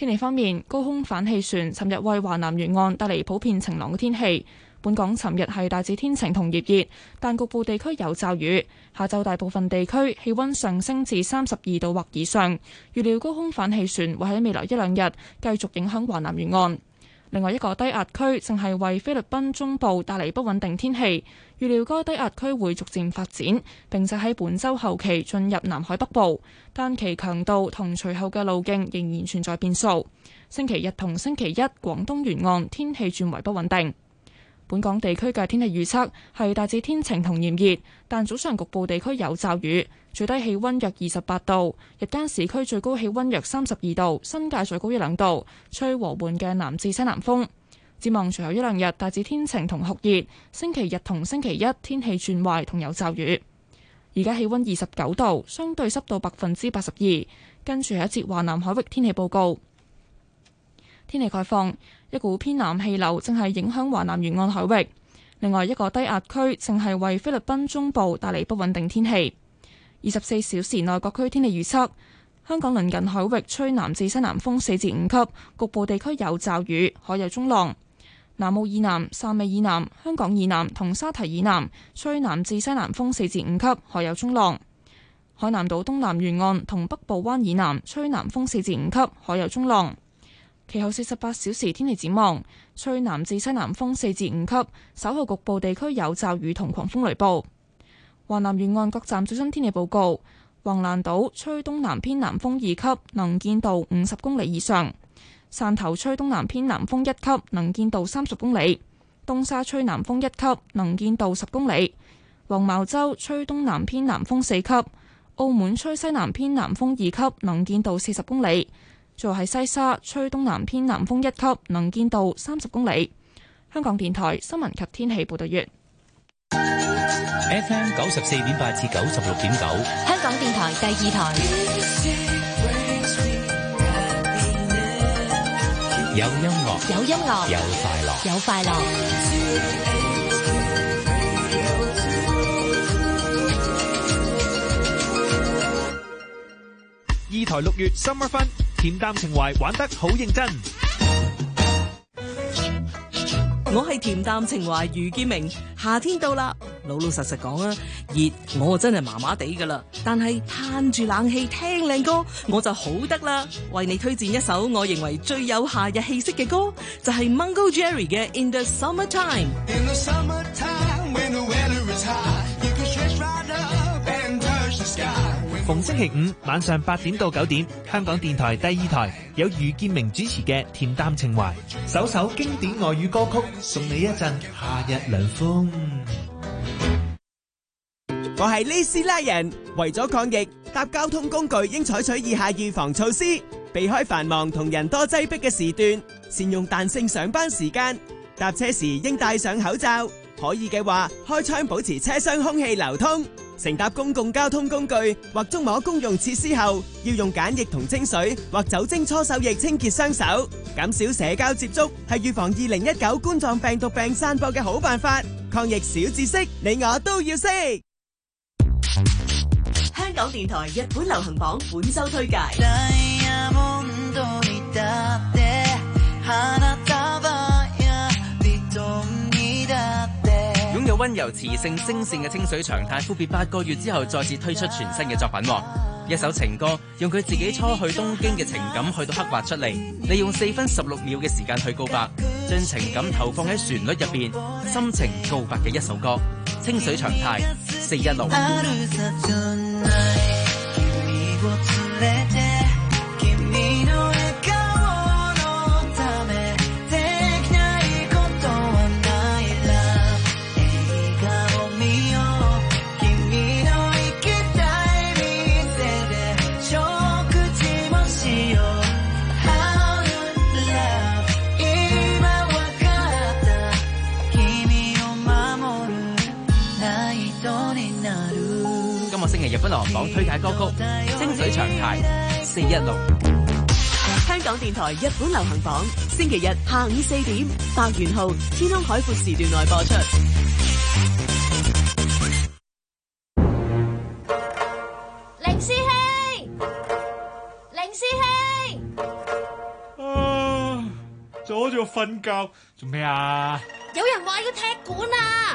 天氣方面，高空反氣旋尋日為華南沿岸帶嚟普遍晴朗嘅天氣。本港尋日係大致天晴同炎熱，但局部地區有驟雨。下晝大部分地區氣溫上升至32度或以上。預料高空反氣旋會喺未來一兩日繼續影響華南沿岸。另外一個低壓區正係為菲律賓中部帶嚟不穩定天氣。預料該低壓區會逐漸發展，並且喺本週後期進入南海北部，但其強度同隨後嘅路徑仍然存在變數。星期日同星期一，廣東沿岸天氣轉為不穩定。本港地區嘅天氣預測係大致天晴同炎熱，但早上局部地區有驟雨，最低氣溫約28度，日間市區最高氣溫約32度，新界最高1、2度，吹和緩嘅南至西南風。展望隨後一兩日大致天晴同酷熱，星期日同星期一天氣轉壞同有驟雨。而家氣溫29度，相對濕度82%。跟住係一節華南海域天氣報告。天氣概況，一股偏南氣流正係影響華南沿岸海域，另外一個低壓區正係為菲律賓中部帶嚟不穩定天氣。24小時內各區天氣預測：香港鄰近海域吹南至西南風4至5級，局部地區有驟雨，海有中浪。南澳以南、汕尾以南、香港以南同沙堤以南吹南至西南風4至5級，海有中浪。海南島東南沿岸同北部灣以南吹南風4至5級，海有中浪。其後48小時天氣展望，吹南至西南風4至5級，稍後局部地區有驟雨同狂風雷暴。華南沿岸各站最新天氣報告：橫瀾島吹東南偏南風2級，能見度50公里以上；汕頭吹東南偏南風1級，能見度30公里；東沙吹南風1級，能見度10公里；黃茅洲吹東南偏南風4級；澳門吹西南偏南風2級，能見度40公里。最後係西沙吹東南偏南風1級，能見度30公里。香港電台新聞及天氣報道完。 FM 94.8至96.9， 香港電台第2台。 有音樂， 有音樂， 有快樂， 有快樂。 2台6月 Summer Fun， 恬淡情懷玩得好認真。 我係恬淡情懷余建明，夏天到啦，老實講啊，熱我真係麻麻地噶啦，但係嘆住冷氣聽靚歌我就好得啦。為你推薦一首我認為最有夏日氣息嘅歌，就係 Mungo Jerry 嘅 In the Summertime。 逢星期五晚上8點到9點，香港電台第2台有余建明主持嘅恬淡情懷，首首經典外語歌曲，送你一陣夏日涼風。 我係呢斯拉人，為咗抗疫，搭交通工具應採取以下預防措施：避開繁忙同人多擠迫嘅時段，善用彈性上班時間，搭車時應戴上口罩，可以嘅話開窗保持車廂空氣流通。乘搭公共交通工具或觸摸公用設施後，要用梘液同清水或酒精搓手液清潔雙手，減少社交接觸，係預防2019冠狀病毒病散播嘅好辦法。抗疫小知識，你我都要識。 香港電台日本流行榜本周推介。 擁有溫柔磁性聲線嘅清水長太，闊別8個月之後再次推出全新嘅作品。一首情歌，用佢自己初去東京嘅情感去到刻畫出嚟，利用4分16秒嘅時間去告白，將情感投放喺旋律入邊，深情告白嘅一首歌。清水長太416。日本流行榜推介歌曲《清水長太416》。 香港電台日本流行榜，星期日下午4點，白元浩天空海闊時段內播出。 凌師兄，凌師兄， 阻住我瞓覺，做咩啊？ 有人話要踢館啊！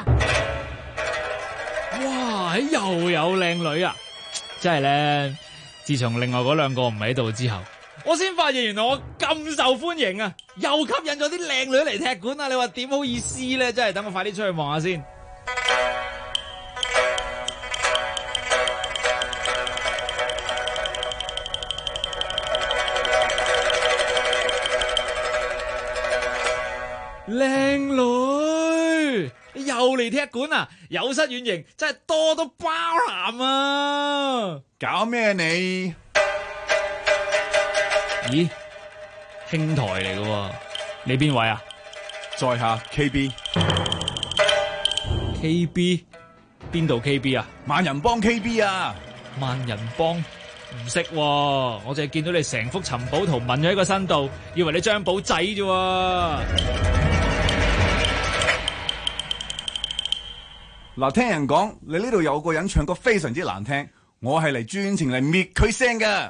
哇！又有靚女啊！真係咧，自從另外嗰兩個唔喺度之後，我先發現原來我咁受歡迎啊！又吸引咗啲靚女嚟踢館啊！你話點好意思咧？真係等我快啲出去望下先。靚女又嚟踢館啊！有失遠迎，真係多多包涵啊！ 搞咩你？ 咦，兄台嚟嘅喎，你邊位啊？ 在下 KB 邊度 KB 啊？ 萬人幫 KB 啊！ 萬人幫唔識喎，我淨係見到你成幅尋寶圖紋咗喺個身度，以為你張寶仔啫喎。 嗱，聽人講你呢度有個人唱歌非常之難聽，我係嚟專程嚟滅佢聲噶。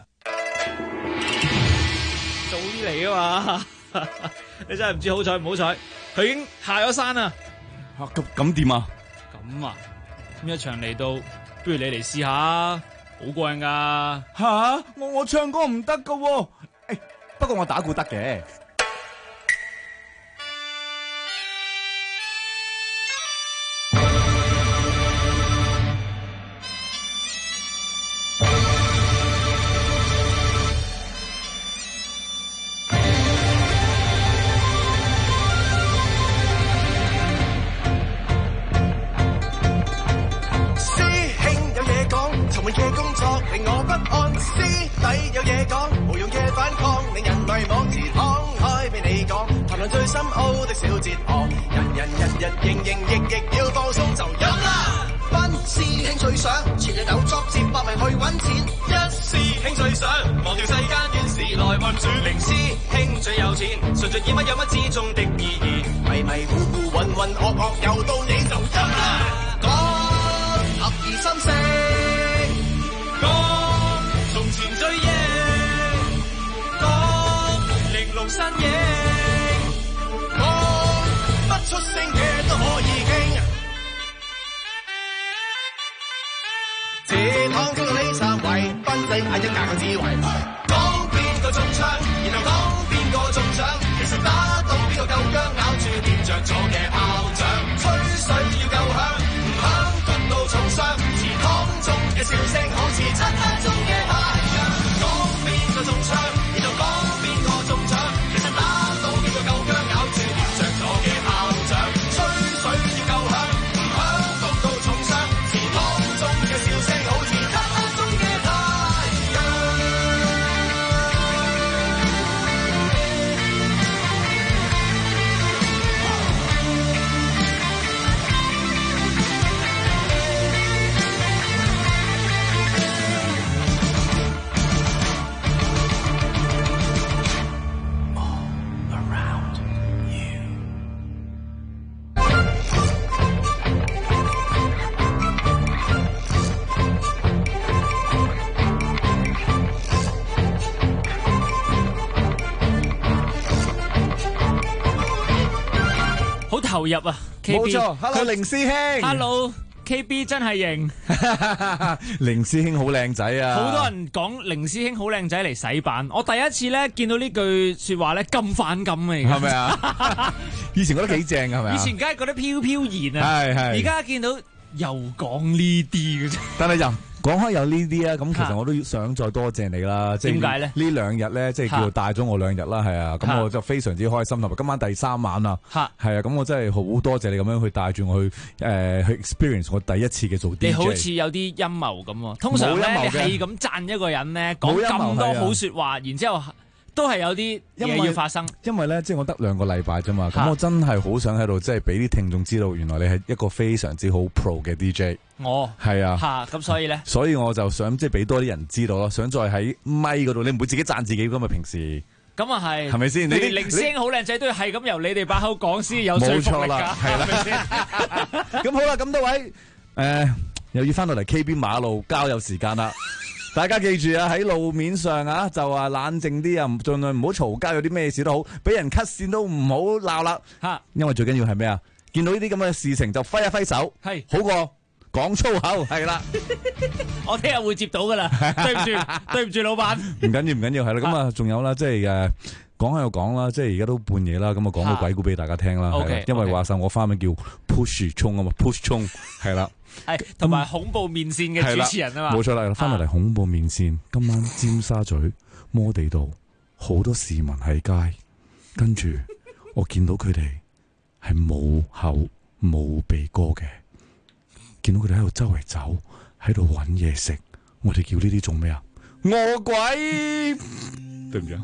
早啲嚟啊嘛！你真係唔知好彩唔好彩，佢已經下咗山啦。 咁點啊？ 咁啊，咁一場嚟到，不如你嚟試下，好過癮噶。 吓，我唱歌唔得噶喎。不過我打鼓得嘅。 最深奧的小哲學，人營亦要放鬆就飲啦。班師兄最想前日有作接百名去揾錢，一師兄最想忘掉世間怨事來運轉。零師兄最有錢，純粹以乜有乜之中的意義，迷迷糊糊渾渾噩噩又到你就飲啦。講合而心聲，講從前追憶，講玲瓏身影。出聲嘅都可以傾，這趟中到呢三位，分定係一格嘅智慧。講邊個中槍，然後講邊個中獎，其實打到邊個夠薑，咬住掂着咗嘅炮仗。吹水要夠響，唔響焗到重傷。祠堂中嘅笑聲好似漆黑中嘅太陽。講邊個中槍，然後講邊個中獎，其實打到邊個夠薑，咬住掂着咗嘅炮仗。 投入啊， 冇錯。Hello 凌師兄 ，Hello KB 真係型， 凌師兄好靚仔啊！ 好多人講凌師兄好靚仔嚟洗版，我第一次咧見到呢句說話咧咁反感啊， 係咪啊？以前覺得幾正係咪啊？ 以前梗係覺得飄飄然啊， 係， 而家見到又講呢啲嘅啫， 但係又。講開有呢啲啊，咁其實我都想再多謝你啦。 點解咧？ 呢兩日咧，即係叫做帶咗我2日啦，係啊。咁我就非常之開心，同埋今晚第3晚啦。係啊，咁我真係好多謝你咁樣去帶住我去去 experience 我第一次嘅做 DJ。 你好似有啲陰謀咁喎。通常咧，你係咁讚一個人咧，講咁多好說話，然之後都係有啲嘢要發生。 因為咧，即係我得2個禮拜啫嘛，咁我真係好想喺度，即係俾啲聽眾知道，原來你係一個非常之好 pro 嘅 DJ。係啊， 咁所以咧， 所以我就想即係俾多啲人知道咯，想再喺咪嗰度，你唔會自己讚自己噶嘛，平時咁啊係咪先？你哋凌師兄好靚仔，都要係咁由你哋把口講先有說服力㗎，係咪先？ 咁好啦，咁多位又要翻到嚟 KB 馬路交友時間啦。 大家記住啊，喺路面上啊，就話冷靜啲啊，盡量唔好嘈交，有啲咩事都好，俾人 cut 線都唔好鬧啦。吓，因為最緊要係咩啊？見到呢啲咁嘅事情就揮一揮手，係好過講粗口，係啦。 我聽日會接到噶啦，對唔住，老闆。 唔緊要，係啦。咁啊，仲有啦，即係講喺度講啦，即係而家都半夜啦，咁啊講個鬼故俾大家聽啦。係啦，因為話晒我花名叫 Push 衝啊嘛 ，Push 衝係啦。 係同埋恐怖面線嘅主持人啊嘛。 冇錯啦，翻嚟恐怖面線，今晚尖沙咀摩地道好多市民喺街，跟住我見到佢哋係冇口冇鼻哥嘅，見到佢哋喺度周圍走，喺度搵嘢食，我哋叫呢啲做咩啊？餓鬼，對唔住啊！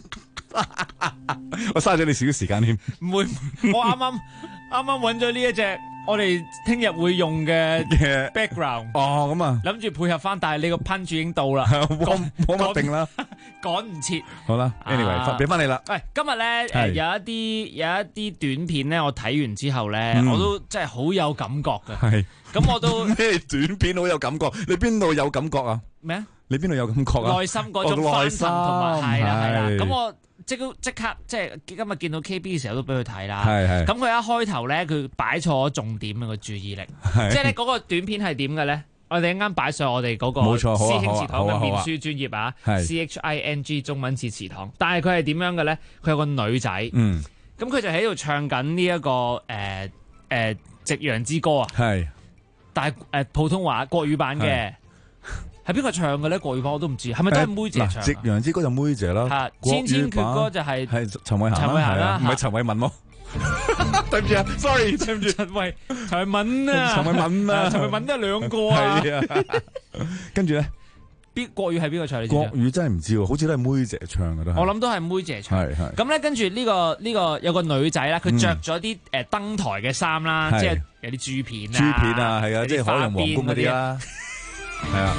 我嘥咗你少少時間添。 唔會，我啱啱揾咗呢一隻我哋聽日會用嘅 background。 哦，咁啊， 諗住配合翻，但係你個噴注已經到啦， 我冇定啦， 趕唔切。 好啦 ，anyway， 俾翻你啦。 喂，今日咧有一啲短片咧，我睇完之後咧，我都真係好有感覺嘅。係，咁我都咩短片好有感覺？你邊度有感覺啊？ 咩啊？ 你邊度有感覺啊？ 內心嗰種翻騰同埋係啦。咁我即刻即係今日見到 KB 嘅時候都俾佢睇啦。係。咁佢一開頭咧，佢擺錯咗重點嘅個注意力。即係咧嗰個短片係點嘅咧？我哋啱啱擺上我哋嗰個師兄祠堂嘅面書專頁啊，CHING 中文字祠堂。但係佢係點樣嘅咧？佢有個女仔。咁佢就喺度唱緊呢一個夕陽之歌啊。係。但係普通話國語版嘅。係邊個唱嘅咧？國語版我都唔知，係咪都係妹姐唱？ 夕陽之歌就妹姐啦， 千千闕歌就係陳慧嫻啦，唔係陳慧敏咯。對唔住啊 ，sorry， 對唔住，陳慧敏啊，陳慧敏都係兩個啊。係啊，跟住咧， 國語係邊個唱？ 國語真係唔知喎，好似都係妹姐唱嘅都。 我諗都係妹姐唱。係。咁咧，跟住呢個有個女仔啦，佢着咗啲登台嘅衫啦，即係有啲豬片啊，係啊，即係海龍皇宮嗰啲啦。係啊，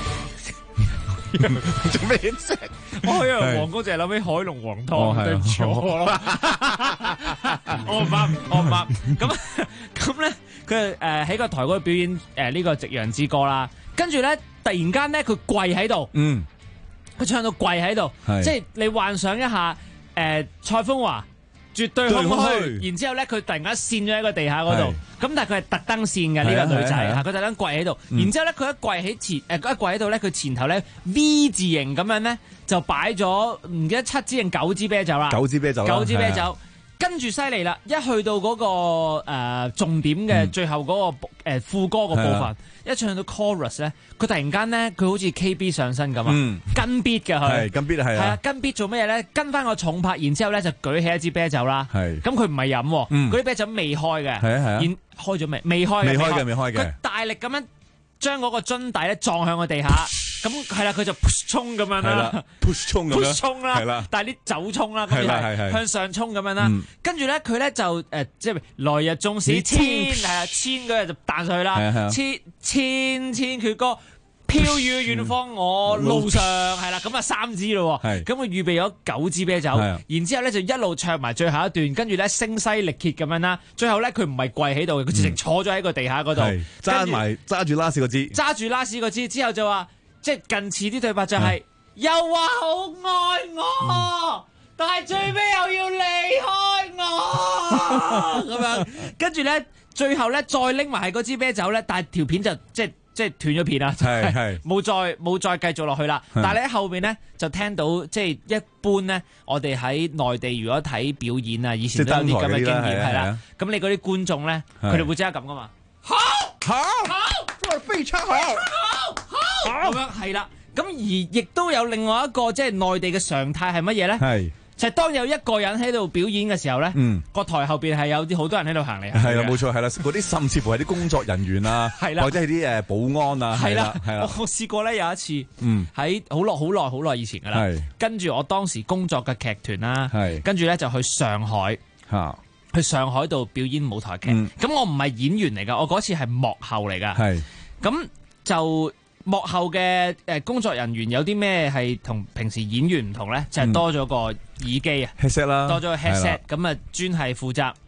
做咩啫？ 我以為皇宮就係諗起海龍皇湯，對唔住我咯。我唔啱。咁咧，佢喺個台嗰度表演呢個《夕陽之歌》啦。跟住咧，突然間咧，佢跪喺度。佢唱到跪喺度，即係你幻想一下，蔡楓華絕對空虛，然之後咧，佢突然間跣咗喺個地下嗰度。咁但係佢係特登跣嘅呢個女仔嚇，佢特登跪喺度，然之後咧佢一跪喺度咧，佢前頭咧 V 字形咁樣咧就擺咗唔記得7支定9支啤酒啦，9支啤酒，跟住犀利啦！一去到嗰個重點嘅最後嗰個副歌個部分，一唱到 chorus 咧，佢突然間咧佢好似 KB 上身咁啊，跟 beat 嘅佢，係跟 beat 係啊，跟 beat 做咩咧？跟翻個重拍，然之後咧就舉起一支啤酒啦，係咁佢唔係飲，嗰啲啤酒未開嘅，係啊，開咗未？未開嘅，佢大力咁樣將嗰個樽底咧撞向個地下，咁係啦，佢就 push 衝咁樣啦 ，push 衝啦，係啦， 但係啲酒衝啦，咁係向上衝咁樣啦，跟住咧佢咧就即係來日縱使千嗰日就彈上去啦，千闕歌。飄於遠方，我路上係啦，咁啊3支咯，咁佢預備咗9支啤酒，然之後咧就一路唱埋最後一段，跟住咧聲嘶力竭咁樣啦，最後咧佢唔係跪喺度嘅，佢直情坐咗喺個地下嗰度， 揸住拉屎嗰支， 揸住拉屎嗰支之後就話，即係近似啲對白就係又話好愛我，但係最尾又要離開我咁樣，跟住咧最後咧再拎埋係嗰支啤酒咧，但係條片就即係斷咗片啦，冇再繼續落去啦。但係你喺後邊咧就聽到，即係一般咧，我哋喺內地如果睇表演啊，以前都有啲咁嘅經驗係啦。咁你嗰啲觀眾咧，佢哋會即刻咁噶嘛？好，非常好，咁樣係啦。咁而亦都有另外一個即係內地嘅常態係乜嘢咧？係。就係當有一個人喺度表演嘅時候咧，個台後邊係有啲好多人喺度行嚟。係啦，冇錯，係啦，嗰啲甚至乎係啲工作人員啊，或者係啲保安啊，係啦，係啦。我試過咧有一次，喺好耐以前噶啦，跟住我當時工作嘅劇團啦，跟住咧就去上海，去上海度表演舞台劇。咁我唔係演員嚟噶，我嗰次係幕後嚟噶。咁就。幕後嘅工作人員有啲咩係同平時演員唔同咧？就係多咗個耳機啊，headset 啦，多咗個 headset，咁啊專係負責喂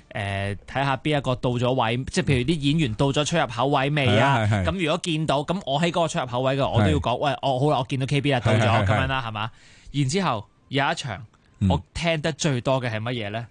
睇下邊一個到咗位，即係譬如啲演員到咗出入口位未啊？咁如果見到，咁我喺嗰個出入口位嘅，我都要講，喂，好啦，我見到 KB 啊到咗咁樣啦，係嘛？然之後有一場我聽得最多嘅係乜嘢咧？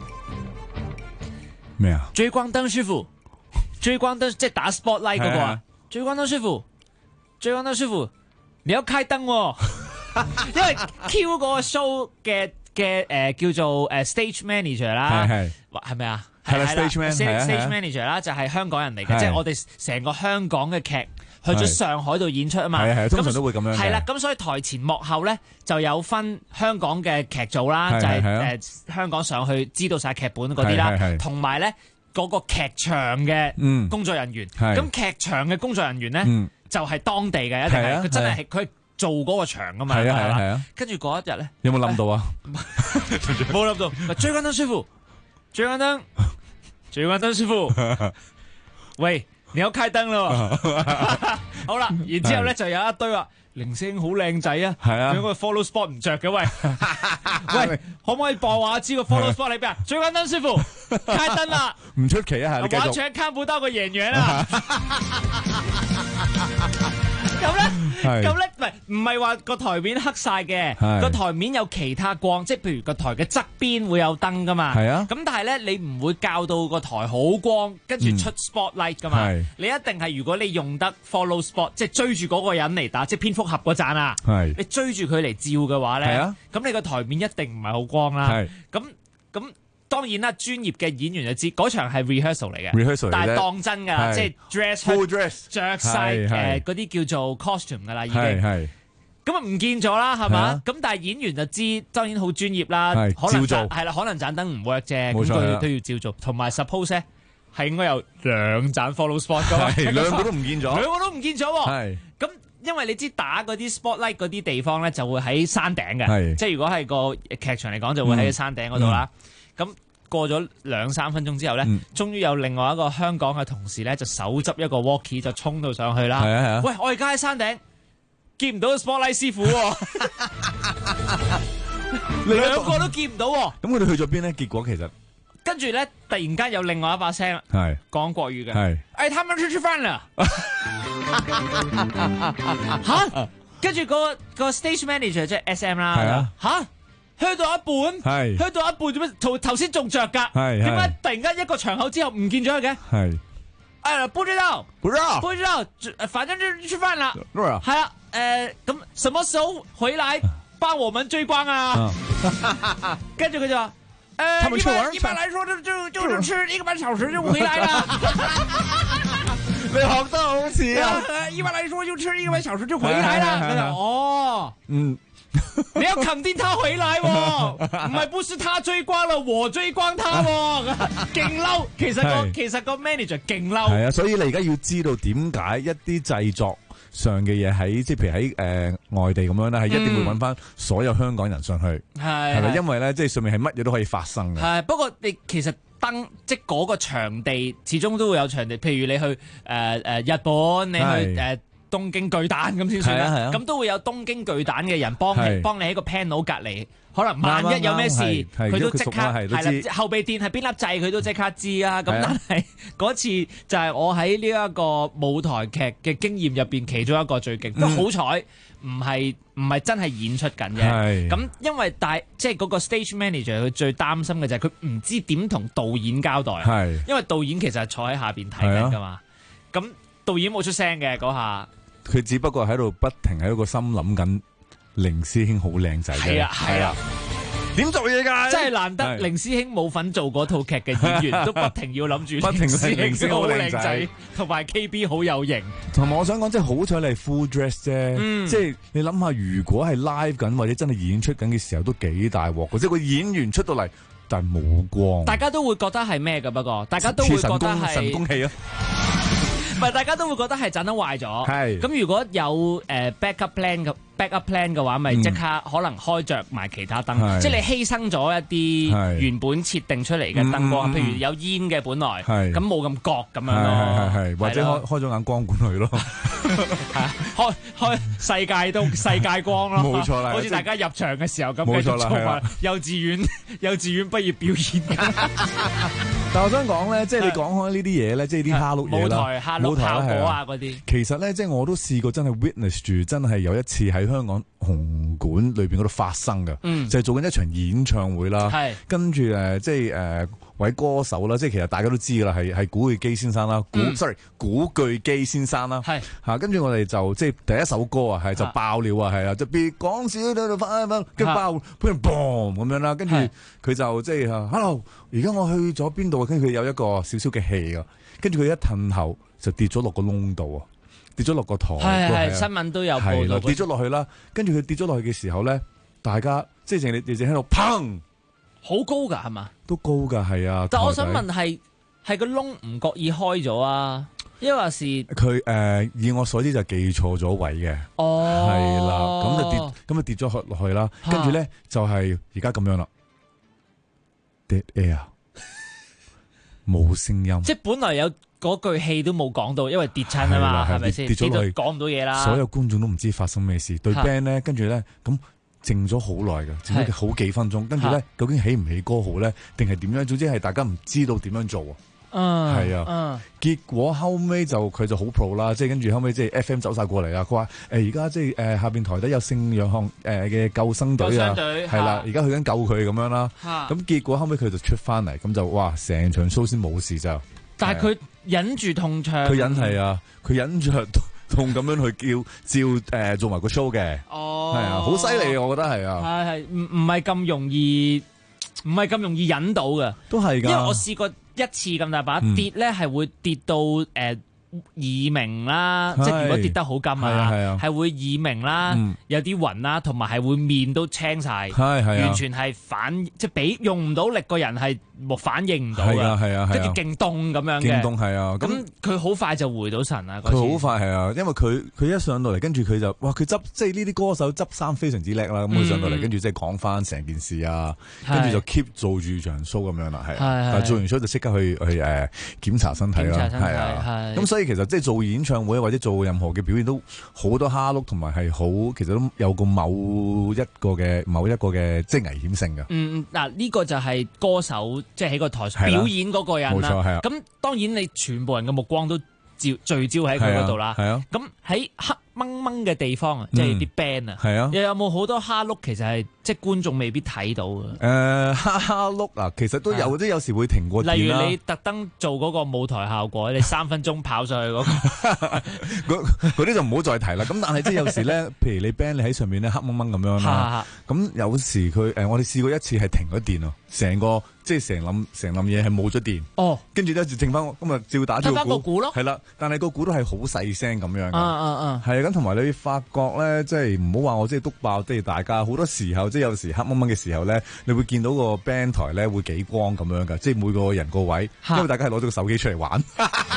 咩啊？ 追光燈師傅，追光燈即係打 spotlight 嗰個啊！追光燈師傅，追光燈師傅，你有開燈喎，因為 Q 嗰個 show 嘅叫做stage manager 啦，係咪啊？係啦 ，stage manager 啦，就係香港人嚟嘅，即係我哋成個香港嘅劇去咗上海度演出啊嘛， 係通常都會咁樣。 係啦，咁所以台前幕後咧就有分香港嘅劇組啦，就係香港上去知道晒劇本嗰啲啦，同埋咧嗰個劇場嘅工作人員。咁劇場嘅工作人員咧就係當地嘅，一定係佢真係佢做嗰個場噶嘛。係啊。跟住嗰一日咧， 有冇諗到啊？ 冇諗到，追光燈師傅，追光燈，追光燈師傅，喂，你有開燈咯。好啦，然之後咧就有一堆話凌星好靚仔啊，係啊，佢個 follow spot 唔着嘅，喂，可唔可以播話知個 follow spot 喺邊啊？追光燈師傅開燈啦， 唔出奇啊，係你繼續。 完全看不到個演員啊。咁咧，唔係話個台面黑晒嘅，個台面有其他光，即係譬如個台嘅側邊會有燈噶嘛。係啊。咁但係咧，你唔會校到個台好光，跟住出 spotlight 噶嘛。你一定係如果你用得 follow spot，即係追住嗰個人嚟打，即係蝙蝠俠嗰陣啊。你追住佢嚟照嘅話咧，咁你個台面一定唔係好光啦。咁。當然啦，專業嘅演員就知嗰場係 rehearsal 嚟嘅，但係當真㗎，即係 full dress 着晒嗰啲叫做 costume 㗎啦，已經。咁啊唔見咗啦，係嘛？咁但係演員就知，當然好專業啦，可能係啦，可能盞燈唔 work 啫，咁佢都要照做。同埋 suppose 咧係應該有兩盞 follow spot 㗎嘛， 兩個都唔見咗， 兩個都唔見咗喎。咁因為你知打嗰啲 spotlight 嗰啲地方咧，就會喺山頂嘅，即係如果係個劇場嚟講，就會喺山頂嗰度啦。咁過咗2-3分鐘之後咧，終於有另外一個香港嘅同事咧，就手執一個 walkie 就衝到上去啦。係啊！喂，我而家喺山頂，見唔到 spotlight 師傅喎，兩個都見唔到喎。咁佢哋去咗邊咧？結果其實跟住咧，突然間有另外一把聲，係講國語嘅，係他們去吃飯啦。嚇！跟住個 stage manager 即係 SM 啦。係啊！嚇！去到一半，去到一半做咩？頭先仲着噶，點解突然間一個場口之後唔見咗嘅？係，不知道，反正就吃飯啦。係啦，咁什麼時候回來幫我們追光啊？跟住佢就話，一般來說就吃1個半小時就回來啦。 你學得好似啊！ 一般來說就吃1個半小時就回來啦。哦，你要肯定他回來喎，唔係不是他追光了，我追光他喎，勁嬲。其實個 manager 勁嬲。 係啊，所以你而家要知道點解一啲製作上嘅嘢喺即係譬如喺外地咁樣咧，係一定會揾翻所有香港人上去。係咪？因為咧，即係上面係乜嘢都可以發生嘅。 係，不過你其實即係嗰個場地始終都會有場地，譬如你去日本，你去東京巨蛋咁先算啦，咁都會有東京巨蛋嘅人幫你喺個 panel 隔離，可能萬一有咩事，佢都即刻係啦。後備電係邊粒掣，佢都即刻知啊。咁但係嗰次就係我喺呢一個舞台劇嘅經驗入邊其中一個最勁。都好彩唔係真係演出緊嘅。咁因為即係嗰個 stage manager 佢最擔心嘅就係佢唔知點同導演交代。因為導演其實係坐喺下邊睇緊㗎嘛。咁導演冇出聲嘅嗰下。 佢只不過喺度不停喺個心諗緊，凌師兄好靚仔嘅。係啊，點做嘢㗎？真係難得，凌師兄冇份做嗰套劇嘅演員，都不停要諗住凌師兄好靚仔，同埋 KB 好有型。同埋我想講，即係好彩你係 full dress 啫。即係你諗下，如果係 live 緊或者真係演出緊嘅時候，都幾大鑊嘅。即係個演員出到嚟，但係冇光。 大家都會覺得係咩㗎？不過大家都會覺得係神功戲啊！ 唔係，大家都會覺得係盞燈壞咗。係咁，如果有backup plan 嘅話，咪即刻可能開着埋其他燈。即係你犧牲咗一啲原本設定出嚟嘅燈光，譬如有煙嘅本來，咁冇咁覺咁樣咯。係或者開咗眼光管去咯。 開世界光咯。 冇錯啦， 好似大家入場嘅時候咁繼續做啊！幼稚園畢業表演。 但我想講咧，即係你講開呢啲嘢咧，即係啲蝦碌嘢啦， 舞台效果啊嗰啲。 其實咧，即係我都試過真係 witness 住，真係有一次喺香港紅館裏邊嗰度發生嘅，就係做緊一場演唱會啦。跟住即係位歌手啦，即係其實大家都知噶啦，係古巨基先生啦，古巨基先生啦，跟住我哋就即係第一首歌啊，係就爆料啊，係啊，就別講笑喺度翻，跟住爆，跟住 boom 咁樣啦，跟住佢就即係 hello， 而家我去咗邊度啊？跟住佢有一個少少嘅氣啊，跟住佢一褪後就跌咗落個窿度啊，跌咗落個台， 係新聞都有報道， 跌咗落去啦。跟住佢跌咗落去嘅時候咧，大家即係你哋喺度砰。 好高噶係嘛？ 都高噶係啊！ 但我想問係個窿唔覺意開咗啊？因為是佢以我所知就記錯咗位嘅，係啦，咁就跌咗落去啦。跟住咧就係而家咁樣啦 ，dead air， 冇聲音。 即係本來有嗰句戲都冇講到，因為跌親啊嘛，係咪先？跌咗落去講唔到嘢啦。 所有觀眾都唔知發生咩事。對 band 咧，跟住咧咁。靜咗好耐嘅，靜咗好幾分鐘，跟住咧究竟起唔起歌好咧，定係點樣？總之係大家唔知道點樣做啊。係啊，結果後尾就佢就好 pro 啦，即係跟住後尾即係 FM 走晒過嚟啦。佢話而家即係下邊台底有聖約翰嘅救生隊啊，係啦，而家去緊救佢咁樣啦。咁結果後尾佢就出翻嚟，咁就哇成場 show 先冇事就。 但係佢忍住痛唱， 佢忍住痛咁樣去照做埋個 show 嘅，係啊，好犀利，我覺得係啊， 係唔係咁容易忍到嘅， 都係㗎。 因為我試過一次咁大把跌咧，係會跌到耳鳴啦，即係如果跌得好金啊，係會耳鳴啦，有啲暈啦，同埋係會面都青晒，完全係即係用唔到力，個人係冇反應唔到嘅，跟住勁凍咁樣嘅， 勁凍係啊。 咁佢好快就回到神啦。 佢好快係啊，因為佢一上到嚟，跟住佢就哇，佢即係呢啲歌手執衫非常之叻啦。咁佢上到嚟，跟住即係講翻成件事啊，跟住就 keep 做住場 show 咁樣啦，係。但係做完 show 就即刻去檢查身體啦，係啊。咁所以其實即係做演唱會或者做任何嘅表演都好多蝦碌，同埋係好，其實都有個某一個嘅即係危險性嘅。 嗱呢個就係歌手即係喺個台上表演嗰個人啦。冇錯，係啊。咁當然你全部人嘅目光都聚焦喺佢嗰度啦。係啊。咁喺黑掹掹嘅地方啊，即係啲 band 啊，係啊，又有冇好多蝦碌？其實係即係觀眾未必睇到嘅。 蝦碌啊，其實都有啲，有時會停過電啦。 例如你特登做嗰個舞台效果，你3分鐘跑上去嗰個， 嗰啲就唔好再提啦。咁但係即係有時咧，譬如你 band 你喺上面咧黑掹掹咁樣啦，咁有時佢我哋試過一次係停咗電啊，成個即係成冧嘢係冇咗電。哦，跟住咧就剩翻我咁啊，照打咗個鼓咯。 係啦，但係個鼓都係好細聲咁樣嘅。係咁，同埋你發覺咧，即係唔好話我即係督爆，即係大家好多時候，即係有時黑掹掹嘅時候咧，你會見到個 band 台咧會幾光咁樣噶，即係每個人個位，因為大家係攞咗個手機出嚟玩。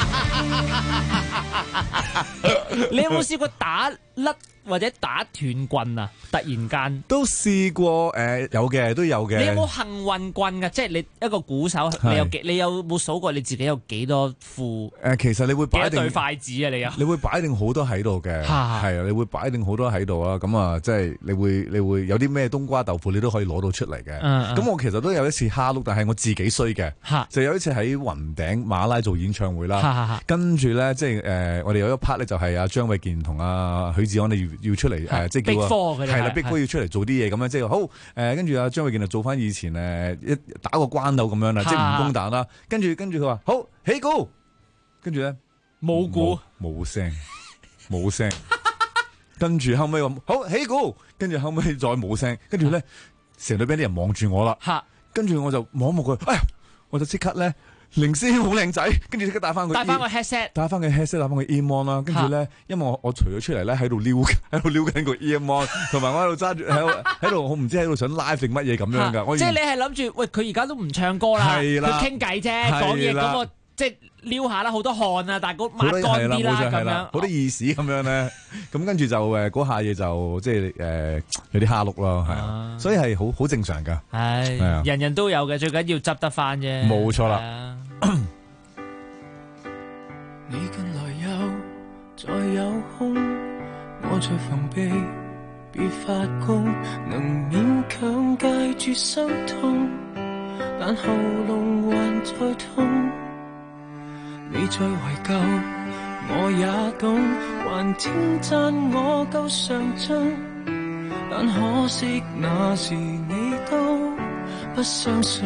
你有冇試過打甩或者打斷棍啊？突然間都試過，有嘅都有嘅。 你有冇幸運棍噶？即係你一個鼓手，你有冇數過你自己有幾多副？ 其實你會擺定幾多對筷子啊？ 你會擺定好多喺度嘅，係啊，你會擺定好多喺度啊。咁啊，即係你會有啲咩冬瓜豆腐，你都可以攞到出嚟嘅。咁我其實都有一次蝦碌，但係我自己衰嘅，就有一次喺雲頂馬拉做演唱會啦。跟住咧，即係我哋有一 part 咧，就係阿張衛健同阿許志安你要出嚟即係叫係啦，Big 4要出嚟做啲嘢咁樣，即係好跟住阿張衛健就做翻以前一打個關斗咁樣啦，即係蜈蚣彈啦。跟住佢話好起鼓，跟住咧冇鼓冇聲，跟住後尾話好起鼓，跟住後尾再冇聲，跟住咧成隊 band 啲人望住我啦，跟住我就望一望佢，哎呀，我就即刻咧。凌師兄好靚仔，跟住即刻戴翻個 headset， 戴翻個 earphone 啦，跟住咧，因為我除咗出嚟咧喺度撩緊個 earphone， 同埋我喺度揸住喺度，我唔知喺度想 live 定乜嘢咁樣噶。 即係你係諗住，喂，佢而家都唔唱歌啦，佢傾偈啫，講嘢咁我即係撩下啦，好多汗啊，但係抹乾啲啦，咁樣好多意思咁樣咧，咁跟住就嗰下嘢就即係有啲蝦碌咯，係啊，所以係好正常噶， 係啊，人人都有嘅，最緊要執得翻啫， 冇錯啦。 你近來又再有空，我在防備，別發功，能勉強戒絕心痛。 但喉嚨還在痛。你再懷舊，我也懂，還稱讚我夠上進，但可惜那時你都不相信。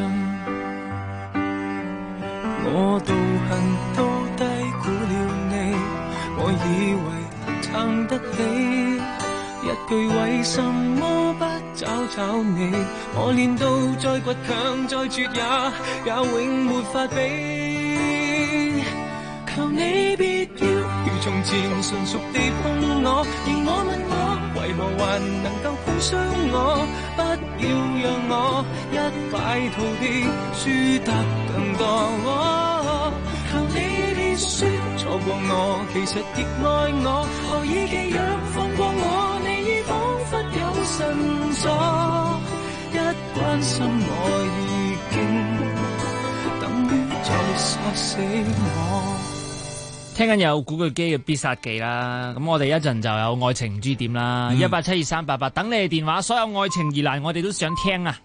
我道行都低估了你，我以為撐得起，一句為什麼不找找你，我練到再倔強再絕也永沒法比。求你別要如從前純熟地碰我，而我問我為何還能夠碰傷我，不要讓我一敗塗地輸得更多。求你別說錯過我，其實亦愛我，何以記若放過我，你已彷彿有神助，一關心我已經等於在殺死我。 聽緊有古巨基嘅必殺技啦，咁我哋一陣就有愛情唔知點啦，1872388等你哋電話，所有愛情疑難我哋都想聽啊。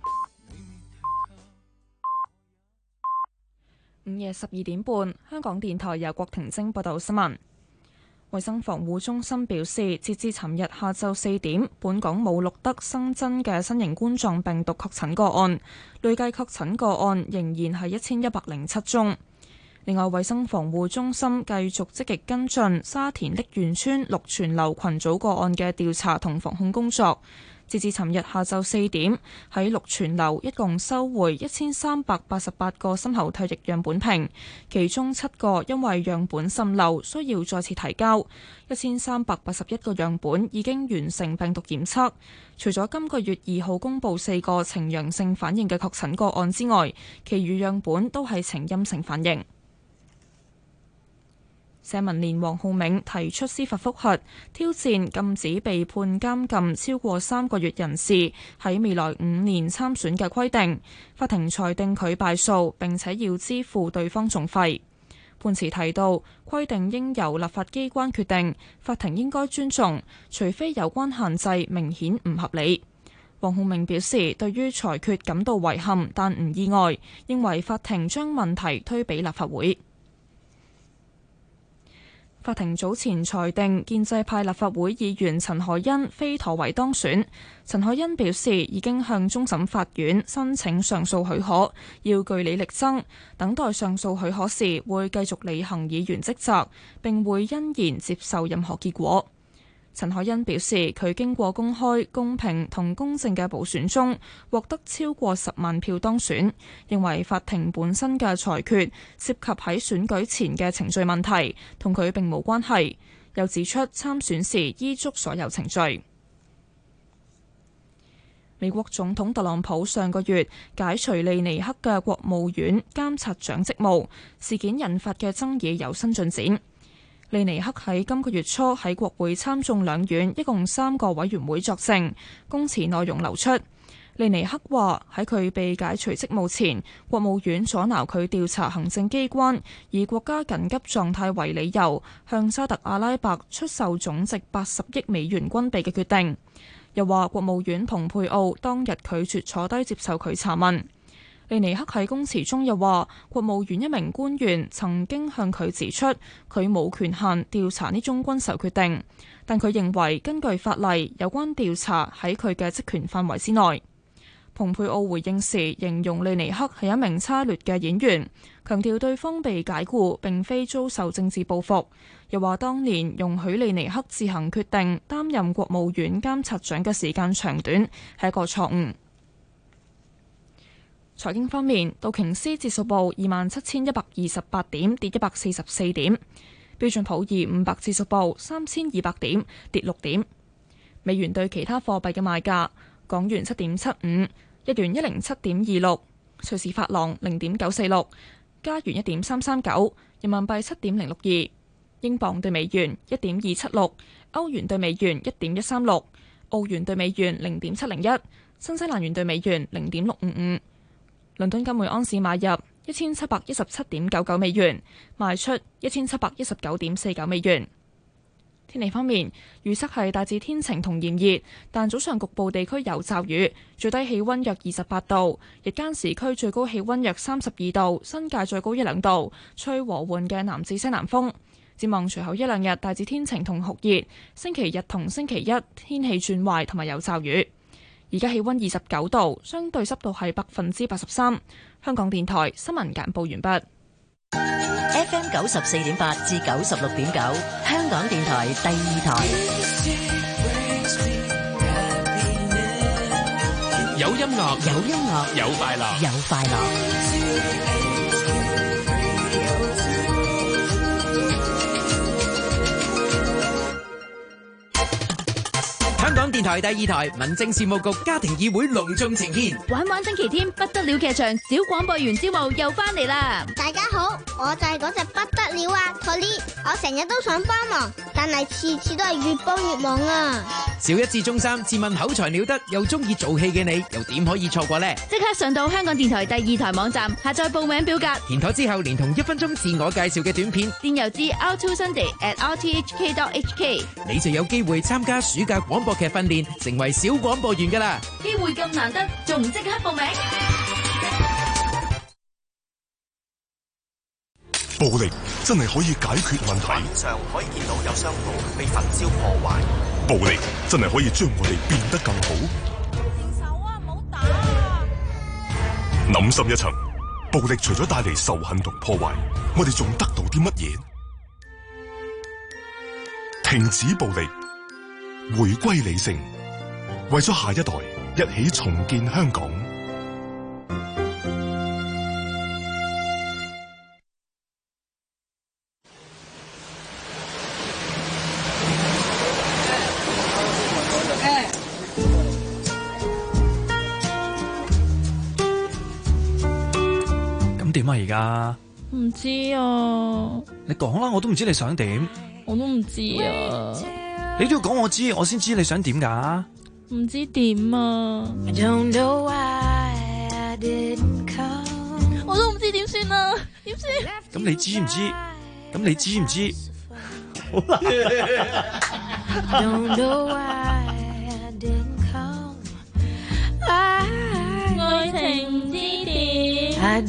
午夜12點半，香港電台由郭婷晶報道新聞。衛生防護中心表示，截至尋日下晝4點，本港冇錄得新增嘅新型冠狀病毒確診個案，累計確診個案仍然係1107宗。另外，衛生防護中心繼續積極跟進沙田瀝源村綠泉樓群組個案嘅調查同防控工作。截至尋日下晝4點，喺綠泉樓一共收回1388個深喉唾液樣本瓶，其中7個因為樣本滲漏需要再次提交，1381個樣本已經完成病毒檢測。除咗今個月2號公佈4個呈陽性反應嘅確診個案之外，其餘樣本都係呈陰性反應。社民連黃浩銘提出司法覆核，挑戰禁止被判監禁超過3個月人士喺未來5年參選嘅規定。法庭裁定佢敗訴，並且要支付對方訟費。判詞提到，規定應由立法機關決定，法庭應該尊重，除非有關限制明顯唔合理。黃浩銘表示，對於裁決感到遺憾，但唔意外，認為法庭將問題推俾立法會。法庭早前裁定建制派立法會議員陳凱欣非妥為當選。陳凱欣表示已經向終審法院申請上訴許可，要據理力爭，等待上訴許可時會繼續履行議員職責，並會欣然接受任何結果。陳凱欣表示，佢經過公開、公平同公正嘅補選中，獲得超過10萬票當選，認為法庭本身嘅裁決涉及喺選舉前嘅程序問題，同佢並無關係。又指出參選時依足所有程序。美國總統特朗普上個月解除利尼克嘅國務院監察長職務，事件引發嘅爭議有新進展。利尼克喺今個月初喺國會參眾兩院一共3個委員會作證，供詞內容流出。利尼克話喺佢被解除職務前，國務院阻撓佢調查行政機關以國家緊急狀態為理由，向沙特阿拉伯出售總值80億美元軍備嘅決定。又話國務院蓬佩奧當日拒絕坐低接受佢查問。利尼克喺供詞中又話，國務院一名官員曾經向佢指出，佢冇權限調查呢宗軍售決定，但佢認為根據法例，有關調查喺佢嘅職權範圍之內。蓬佩奧回應時形容利尼克係一名差劣嘅演員，強調對方被解僱並非遭受政治報復，又話當年容許利尼克自行決定擔任國務院監察長嘅時間長短係一個錯誤。財經方面，道瓊斯指數報27,128點，跌144點；標準普爾500指數報3,200點，跌6點。美元對其他貨幣嘅賣價：港元7.75，日元107.26，瑞士法郎0.946，加元1.339，人民幣7.062，英鎊對美元1.276，歐元對美元1.136，澳元對美元0.701，新西蘭元對美元0.655。倫敦金每盎司買入1717.99美元，賣出1719.49美元。 天氣方面，預測係大致天晴同炎熱，但早上局部地區有驟雨，最低氣溫約28度，日間時區最高氣溫約32度，新界最高1-2度，吹和緩嘅南至西南風。展望隨後一兩日大致天晴同酷熱，星期日同星期一天氣轉壞同埋有驟雨。而家氣溫29度，相對濕度係83%。香港電台新聞簡報完畢。 FM 94.8至96.9，香港電台第二台。 有音樂， 有音樂， 有快樂， 有快樂。 香港電台第二台民政事務局家庭議會隆重呈獻玩玩星期天不得了劇場小廣播員招募又翻嚟啦！ 大家好，我就係嗰隻不得了啊 Tony， 我成日都想幫忙，但係次次都係越幫越忙啊！ 小一至中三，自問口才了得又中意做戲嘅你，又點可以錯過呢？ 即刻上到香港電台第二台網站下載報名表格， 填妥之後連同1分鐘自我介紹嘅短片， 電郵至 r2sunday@rthk.hk， 你就有機會參加暑假廣播劇訓練，成為小廣播員噶啦！ 機會咁難得，仲唔即刻報名？ 暴力真係可以解決問題。 畫面上可以見到有商鋪被焚燒破壞。 暴力真係可以將我哋變得更好。 停手啊！唔好打啊！ 諗深一層，暴力除咗帶嚟仇恨同破壞，我哋仲得到啲乜嘢？停止暴力，回歸理性，為咗下一代，一起重建香港。 點啊而家？ 唔知啊。 你講啦，我都唔知你想點。 我都唔知啊。 你都要講我知，我先知你想點㗎。 唔知點啊。我都唔知點算啊，點算？ 咁你知唔知？咁你知唔知？好難。 愛情唔知點。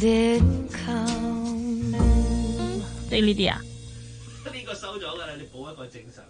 即係呢啲啊？ 呢個收咗㗎啦，你補一個正常。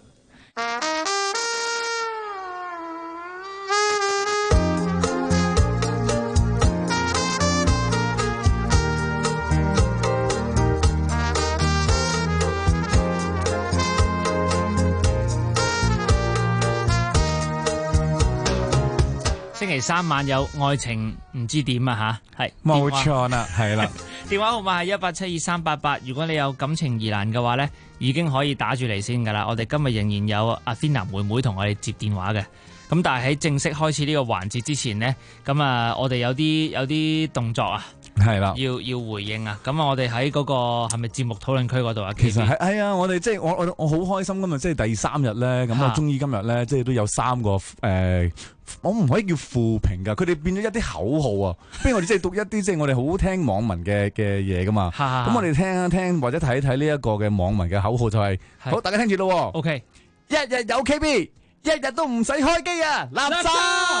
星期三晚有愛情唔知點啊吓，係冇錯啦，係啦。 電話號碼係1872388，如果你有感情疑難嘅話咧，已經可以打住嚟先噶啦。我哋今日仍然有阿 Athena 妹妹同我哋接電話嘅，咁但係喺正式開始呢個環節之前呢，咁啊我哋有啲動作啊，係啦，要回應啊。咁啊我哋喺嗰個係咪節目討論區嗰度啊？ 其實係啊，我哋即係我好開心今日即係第3日咧，咁啊終於今日咧即係都有3個我唔可以叫負評㗎，佢哋變咗一啲口號啊！不如我哋即係讀一啲即係我哋好聽網民嘅嘢㗎嘛。咁我哋聽一聽或者睇一睇呢一個嘅網民嘅口號就係，好，大家聽住咯。 OK， 一日有 KB， 一日都唔使開機啊！垃圾。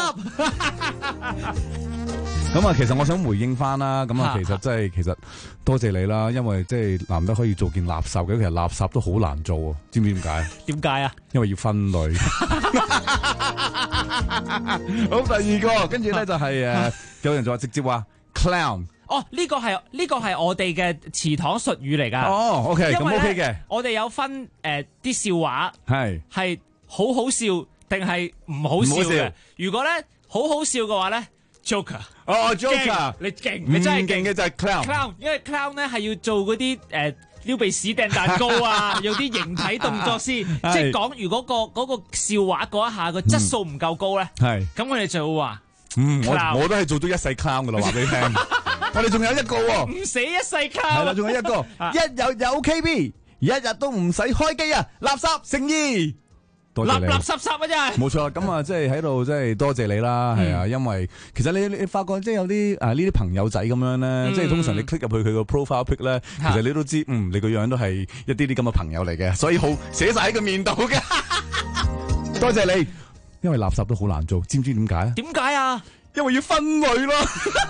咁啊，其實我想回應翻啦。咁啊，其實多謝你啦，因為即係難得可以做件垃圾嘅，其實垃圾都好難做啊！知唔知點解？ 點解啊？因為要分類。好，第二個，跟住咧就係有人就話直接話 clown。 哦，呢個係我哋嘅祠堂術語嚟噶。 哦 ，OK， 咁 OK 嘅。 我哋有分啲笑話係好好笑定係唔好笑嘅。如果咧好好笑嘅話咧。Joker， Joker， 你勁，你真係勁嘅就係 clown， 因為 clown 咧係要做嗰啲撩鼻屎掟蛋糕啊，有啲形體動作先，即係講如果嗰個笑話嗰一下個質素唔夠高咧，咁我哋就會話， 我都係做到一世 clown 噶啦，話俾你聽，我哋仲有一個喎， 唔死一世 clown， 係啦，仲有一個，一有 KB， 一日都唔使開機啊，垃圾乘2。 多謝你， 垃圾圾啊真係。 冇錯，咁啊，即係喺度，即係多謝你啦，係啊，因為其實你發覺即係有啲呢啲朋友仔咁樣咧，即係通常你 click 入去佢個 profile pic 咧，其實你都知，你個樣都係一啲啲咁嘅朋友嚟嘅，所以好寫晒喺個面度嘅。多謝你，因為垃圾都好難做，知唔知點解啊？ 點解啊？ 因為要分類咯。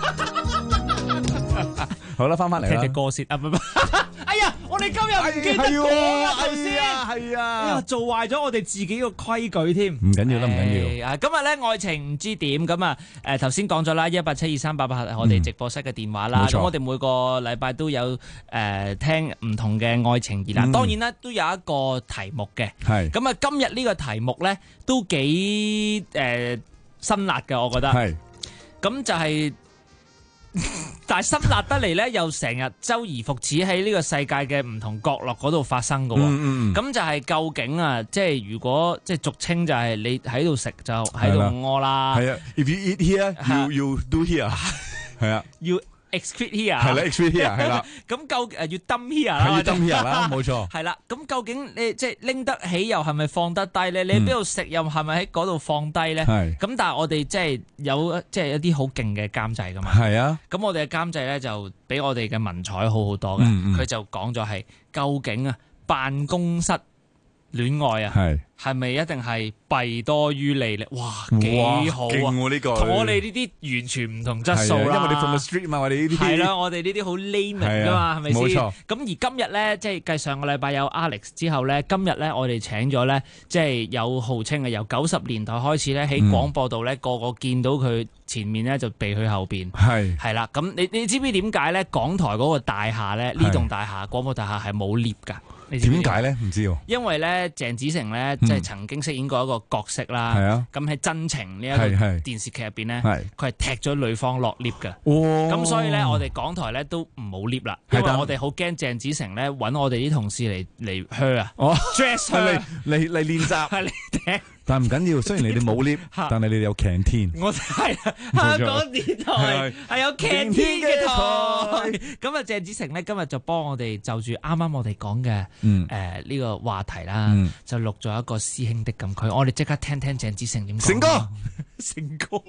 好啦，翻嚟啦， 聽隻歌先啊！哎呀，我哋今日唔記得講啊，頭先係啊， 做壞咗我哋自己個規矩添。 唔緊要啦，唔緊要。 今日咧愛情唔知點咁啊？頭先講咗啦，1872388係我哋直播室嘅電話啦。咁我哋每個禮拜都有聽唔同嘅愛情疑難，當然啦都有一個題目嘅。係咁啊，今日呢個題目咧都幾辛辣嘅，我覺得。係咁就係。但係辛辣得嚟咧，又成日周而復始喺呢個世界嘅唔同角落嗰度發生嘅。咁就係究竟啊，即係如果即係俗稱就係你喺度食就喺度屙啦。係啊 ，if you eat here, you do here。係啊， 要 excrete here。 係啦 ，excrete here 係啦。 咁要 dump here 啦。 要 dump here 啦，冇錯。 係啦，咁究竟你即係拎得起又係咪放得低咧？你喺邊度食又係咪喺嗰度放低咧？係。咁但係我哋即係有即係一啲好勁嘅監製噶嘛。係啊。咁我哋嘅監製咧就比我哋嘅文采好好多嘅。佢就講咗係究竟啊辦公室戀愛啊係咪一定係弊多於利咧？哇，幾好啊！ 呢個同我哋呢啲完全唔同質素啦。 因為我哋 from the street 嘛，我哋呢啲係啦， 我哋呢啲好 layman 噶嘛，係咪先？冇錯。咁而今日咧，即係繼上個禮拜有 Alex 之後咧，今日咧我哋請咗咧，即係有號稱嘅由90年代開始咧喺廣播度咧，個個見到佢前面咧就避佢後邊。係啦，咁你知唔知點解咧？港台嗰個大廈咧，呢棟大廈廣播大廈係冇 lift 㗎？ 點解咧？唔知喎。因為咧，鄭子誠咧即係曾經飾演過一個角色啦。係啊。咁喺真情呢一個電視劇入邊咧，佢係踢咗女方落 lift 嘅。咁所以咧，我哋港台咧都唔好 lift 啦，因為我哋好驚鄭子誠咧揾我哋啲同事嚟靴啊。dress 嚟練習。係嚟踢。但係唔緊要，雖然你哋冇 lift，但係你哋有 canteen。 我哋係香港電台係有 canteen 嘅台。咁啊，鄭子誠咧今日就幫我哋就住啱啱我哋講嘅呢個話題啦，就錄咗一個師兄的禁區。我哋即刻聽聽鄭子誠點講。 成哥， 成哥，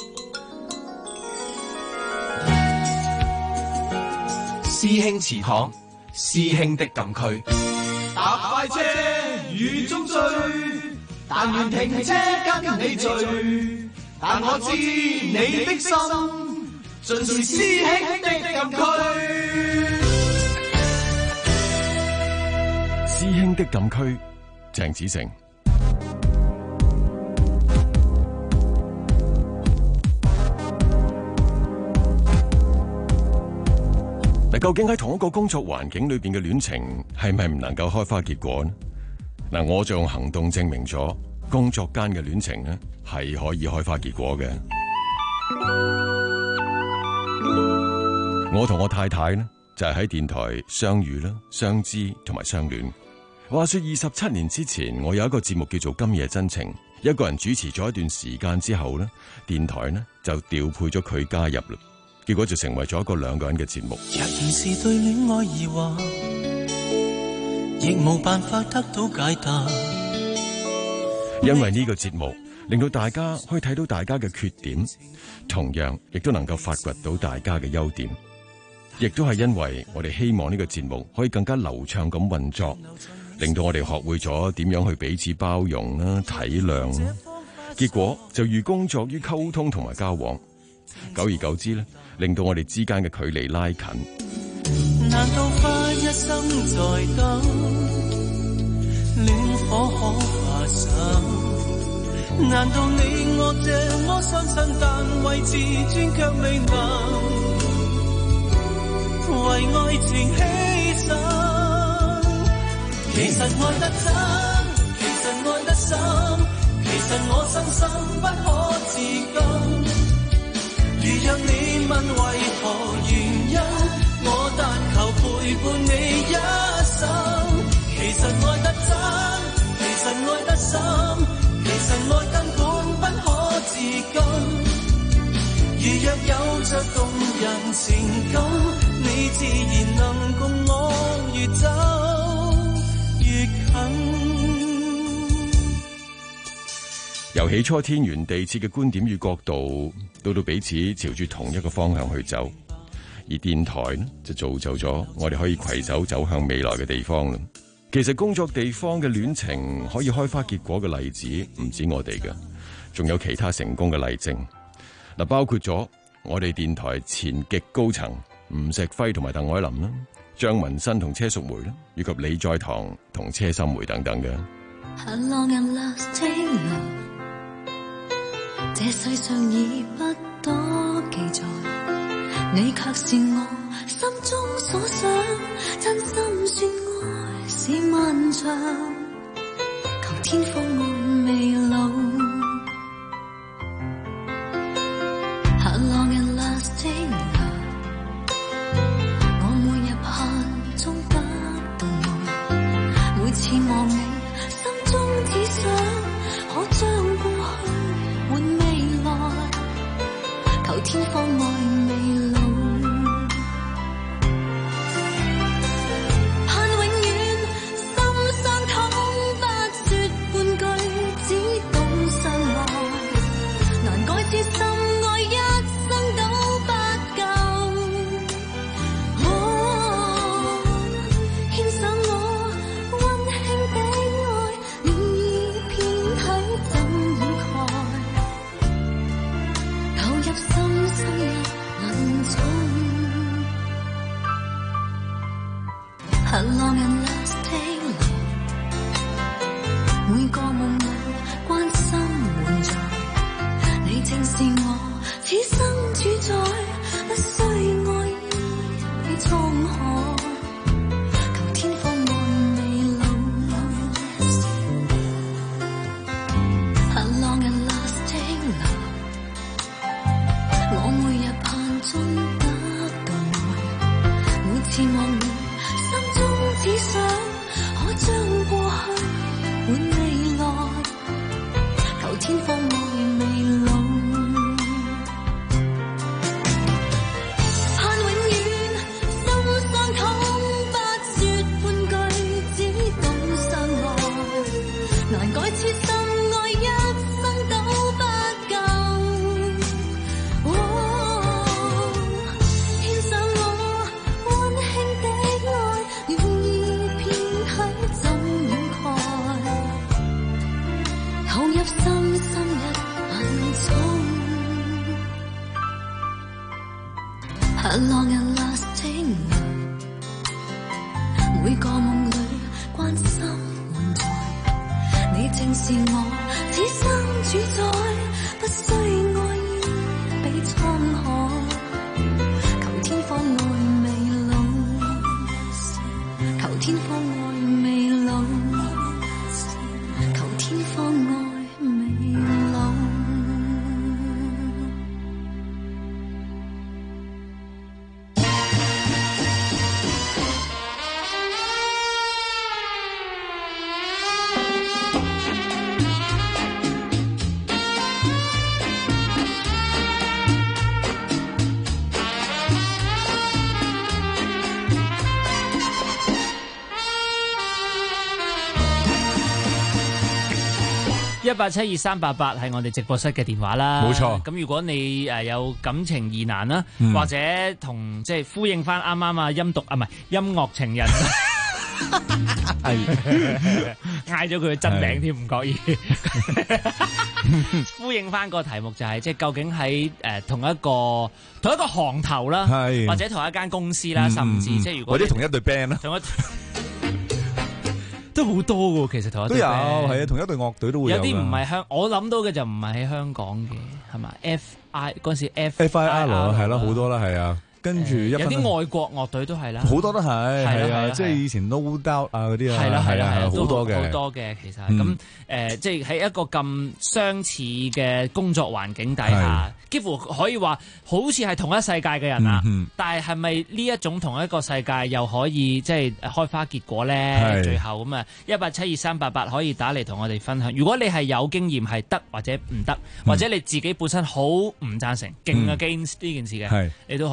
師兄祠堂，師兄的禁區。搭快車雨中追，但願停車跟你聚，但我知你的心盡是師兄的禁區。 師兄的禁區，鄭子誠。嗱，究竟喺同一個工作環境裏邊嘅戀情係咪唔能夠開花結果呢？嗱，我就用行動證明咗工作間嘅戀情呢係可以開花結果嘅。我同我太太呢就係喺電台相遇啦、相知同埋相戀。話說27年之前，我有一個節目叫做《今夜真情》，一個人主持咗一段時間之後呢，電台呢就調配咗佢加入啦，結果就成為咗一個2個人嘅節目。 若然是對戀愛疑惑，亦冇辦法得到解答。 因為呢個節目令到大家可以睇到大家嘅缺點，同樣亦都能夠發掘到大家嘅優點，亦都係因為我哋希望呢個節目可以更加流暢咁運作，令到我哋學會咗點樣去彼此包容啦、體諒啦，結果就寓工作於溝通同埋交往，久而久之咧，令到我哋之間嘅距離拉近。 難道花一生在等，戀火可化手？難道你我這麼相信，但為自尊卻未能為愛情犧牲？其實愛得真，其實愛得深，其實我深深不可自禁。如若你問為何原因，我但求陪伴你一生。其實愛得真，其實愛得深，其實愛根本不可自禁。如若有着動人情感，你自然能共我越走越近。 由起初天圓地設嘅觀點與角度，到彼此朝住同一個方向去走，而電台呢就造就咗我哋可以攜手走向未來嘅地方啦。其實工作地方嘅戀情可以開花結果嘅例子唔止我哋嘅，仲有其他成功嘅例證。嗱，包括咗我哋電台前極高層吳錫輝同埋鄧藹霖啦，張文新同車淑梅啦，以及李在堂同車心梅等等嘅。 這世上已不多記載，你卻是我心中所想，真心說愛是漫長，求天放愛未老。How long and lasting love， 我每日盼中得到愛，每次望你心中只想可將過去換未來，求天放愛未老，盼永遠心相通，不說半句，只懂相愛，難改知心愛一生都不夠。牽上我溫馨的愛，暖意遍體怎掩蓋，投入深深一眼中。How long and lasting love， 每個夢裏關心滿載，你正是我此生主宰，不需愛意比滄海，求天放愛未老。How long and lasting love， 我每日盼中得到愛，每次望你心中只想可將過去換未來，求天放愛未老，盼永遠心相通，不說半句，只懂相愛，難改痴心愛一生都不夠。牽上我溫馨的愛，暖意遍體怎掩蓋，投入深深一眼中。How long and lasting love， 每個夢裏關心滿載，你正是我此生主宰，不需愛意比滄海，求天放愛未老，求天放愛未老，求天放愛未老。 1872388係我哋直播室嘅電話啦， 冇錯。 咁如果你有感情疑難啦，或者同即係呼應翻啱啱音樂情人，嗌咗佢嘅真名添，唔覺意。呼應翻個題目就係即係究竟喺同一個行頭啦，或者同一間公司啦，甚至即係如果或者同一隊 band 啦。 都好多喎，其實同一隊都有係啊，同一隊樂隊都會有。 有啲唔係我諗到嘅就唔係喺香港嘅，係嘛？FI 嗰陣時 FIR 係咯，好多啦，係啊。跟住有啲外國樂隊都係啦， 好多都係啊，即係以前 No Doubt 啊嗰啲啊，係啦，好多嘅其實咁即係喺一個咁相似嘅工作環境底下，幾乎可以話好似係同一世界嘅人啦。但係咪呢一種同一個世界又可以即係開花結果咧？最後咁啊，1872388可以打嚟同我哋分享。如果你係有經驗係得或者唔得，或者你自己本身好唔贊成勁against呢件事嘅，你都可以或者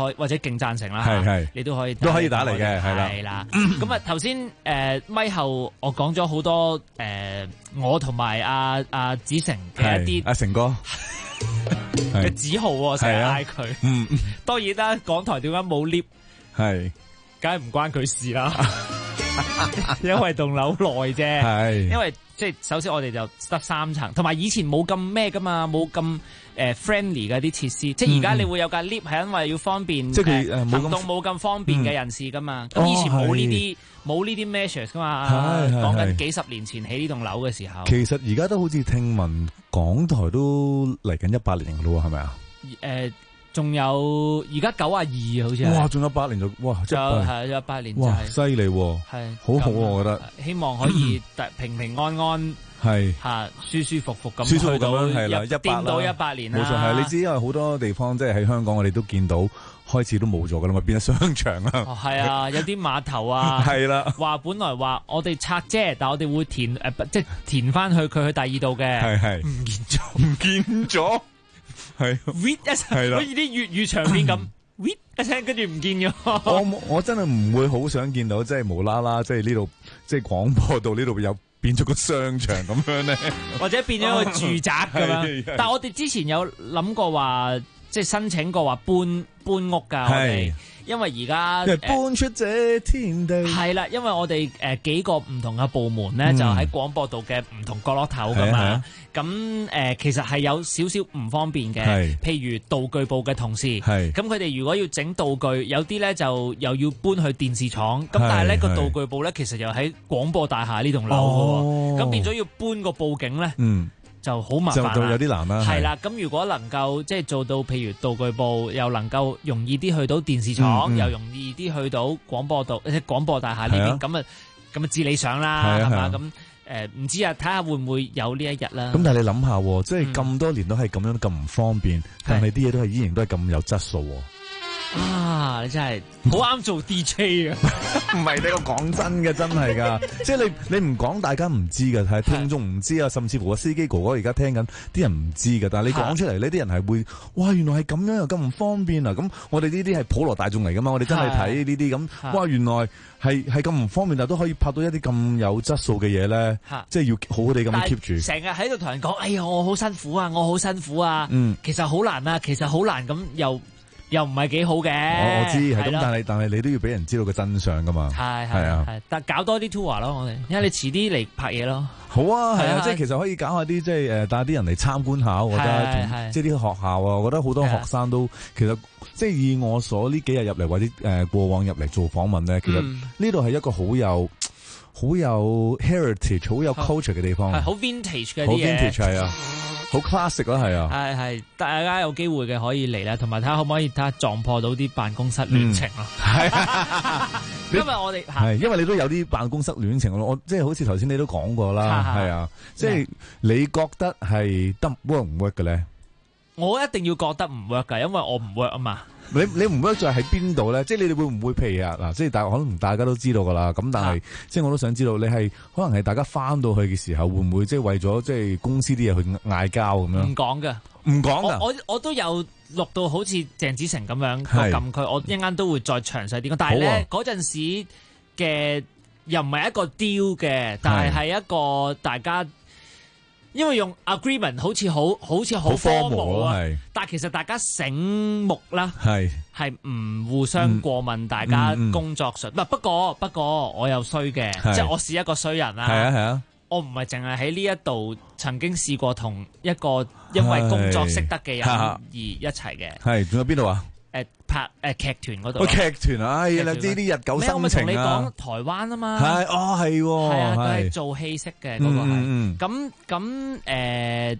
勁贊成啦。 係你都可以打嚟嘅，係啦。咁啊頭先咪後我講咗好多我同埋阿子成嘅一啲阿成哥嘅指號，成日嗌佢。當然啦，港台點解冇 lift？ 係，梗係唔關佢事啦。因為棟樓耐啫，因為即係首先我哋就得3層，同埋以前冇咁咩噶嘛，冇咁friendly 嘅啲設施，即係而家你會有架 lift 係因為要方便，即係佢行動冇咁方便嘅人士噶嘛。咁以前冇呢啲 measures 噶嘛，講緊幾十年前起呢棟樓嘅時候。 其實而家都好似聽聞港台都嚟緊100年噶咯，係咪啊？ 仲有而家92好似哇，仲有8年就哇， 就係有8年， 哇，犀利， 係好好，我覺得希望可以平平安安， 係嚇舒舒服服咁去到係啦掂到100年啦。 冇錯，係你知，因為好多地方即係喺香港，我哋都見到開始都冇咗噶啦嘛，變咗商場啦。 係啊，有啲碼頭啊， 係啦， 話本來話我哋拆啫，但係我哋會填即係填翻去佢去第二度嘅， 係唔見咗。係 ，read 一聲，好似啲粵語場面咁，read 一聲，跟住唔見咗。 我真係唔會好想見到，即係無啦啦，即係呢度，即係廣播道呢度有變咗個商場咁樣咧， 或者變咗個住宅咁樣。但係我哋之前有諗過話，即係申請過話搬屋㗎，我哋。因為而家搬出這天地係啦，因為我哋幾個唔同嘅部門咧，就喺廣播道嘅唔同角落頭噶嘛。咁其實係有少少唔方便嘅，譬如道具部嘅同事，咁佢哋如果要整道具，有啲咧就又要搬去電視廠，咁但係咧個道具部咧其實又喺廣播大廈呢棟樓嘅喎，咁變咗要搬個佈景咧。就好麻煩， 就有啲難啦。 係啦，咁如果能夠即係做到，譬如道具部又能夠容易啲去到電視廠，又容易啲去到廣播道，廣播大廈呢邊，咁啊至理想啦，係嘛？咁唔知啊，睇下會唔會有呢一日啦。 咁但係你諗下，即係咁多年都係咁樣咁唔方便，但係啲嘢都係依然都係咁有質素。 啊！你真係好啱做 DJ 啊！ 唔係你我講真嘅，真係噶，即係你唔講，大家唔知噶，係聽眾唔知啊，甚至乎個司機哥哥而家聽緊，啲人唔知噶，但係你講出嚟，呢啲人係會，哇！原來係咁樣又咁唔方便啊！咁我哋呢啲係普羅大眾嚟噶嘛，我哋真係睇呢啲咁，哇！原來係咁唔方便，但係都可以拍到一啲咁有質素嘅嘢咧，即係要好好地咁 keep 住。 成日喺度同人講，哎呀，我好辛苦啊，我好辛苦啊，其實好難啊，其實好難咁又唔係幾好嘅， 我知係咁，但係你都要俾人知道個真相噶嘛，係啊， 但搞多啲 tour 咯，我哋，因為你遲啲嚟拍嘢咯。 好啊，係啊，即係其實可以搞下啲即係帶啲人嚟參觀下，我覺得，即係啲學校啊，我覺得好多學生都其實即係以我所呢幾日入嚟或者過往入嚟做訪問咧，其實呢度係一個好有 heritage、好有 culture 嘅地方， 係好 vintage 嘅啲嘢， 好 vintage 係啊。好 classic 啦，係啊， 係，大家有機會嘅可以嚟啦，同埋睇下可唔可以睇下撞破到啲辦公室戀情咯。因為我哋係，因為你都有啲辦公室戀情咯，我即係好似頭先你都講過啦，係啊，即係你覺得係得 work 唔 work 嘅咧？ 我一定要覺得唔 work 噶，因為我唔 work 啊嘛。 你唔 work 在喺邊度咧？即係你哋會唔會譬如嗱，即係可能大家都知道噶啦。咁但係即係我都想知道，你係可能係大家翻到去嘅時候，會唔會即係為咗即係公司啲嘢去嗌交咁樣？ 唔講噶， 唔講噶。 我都有錄到好似鄭子誠咁樣個禁區，我一陣間都會再詳細啲講。但係咧嗰陣時嘅又唔係一個 deal 嘅，但係一個大家。因為用 agreement 好似好荒謬啊，但係其實大家醒目啦，係唔互相過問，大家工作上不過我又衰嘅，即係我是一個衰人啦。係啊，我唔係淨係喺呢一度曾經試過同一個因為工作識得嘅人而一齊嘅。係，仲有邊度啊？拍劇團嗰度， 劇團啊，呢啲日久生情啊！ 我咪同你講台灣啊嘛， 係啊，佢係做戲識嘅嗰個係，咁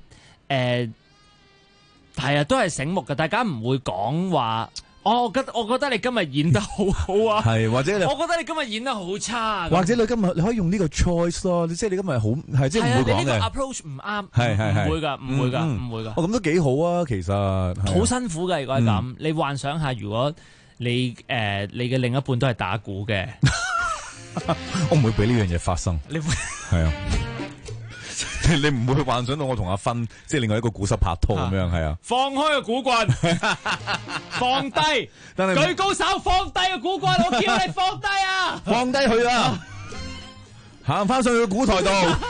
係啊，都係醒目嘅，大家唔會講話。我覺得你今日演得好好啊，係或者我覺得你今日演得好差， 或者你今日你可以用呢個 choice 咯，即係你今日好係即係唔會講嘅。 你呢個 approach 唔啱， 係唔會㗎。 咁都幾好啊，其實好辛苦㗎，如果係咁，你幻想下，如果你嘅另一半都係打鼓嘅， 我唔會俾呢樣嘢發生。 你會係啊。 你唔會幻想到我同阿芬即係另外一個鼓手拍拖咁樣，係啊。 放開個鼓棍，放低，舉高手，放低個鼓棍，我叫你放低啊！ 放低佢啊！行翻上去個鼓台度。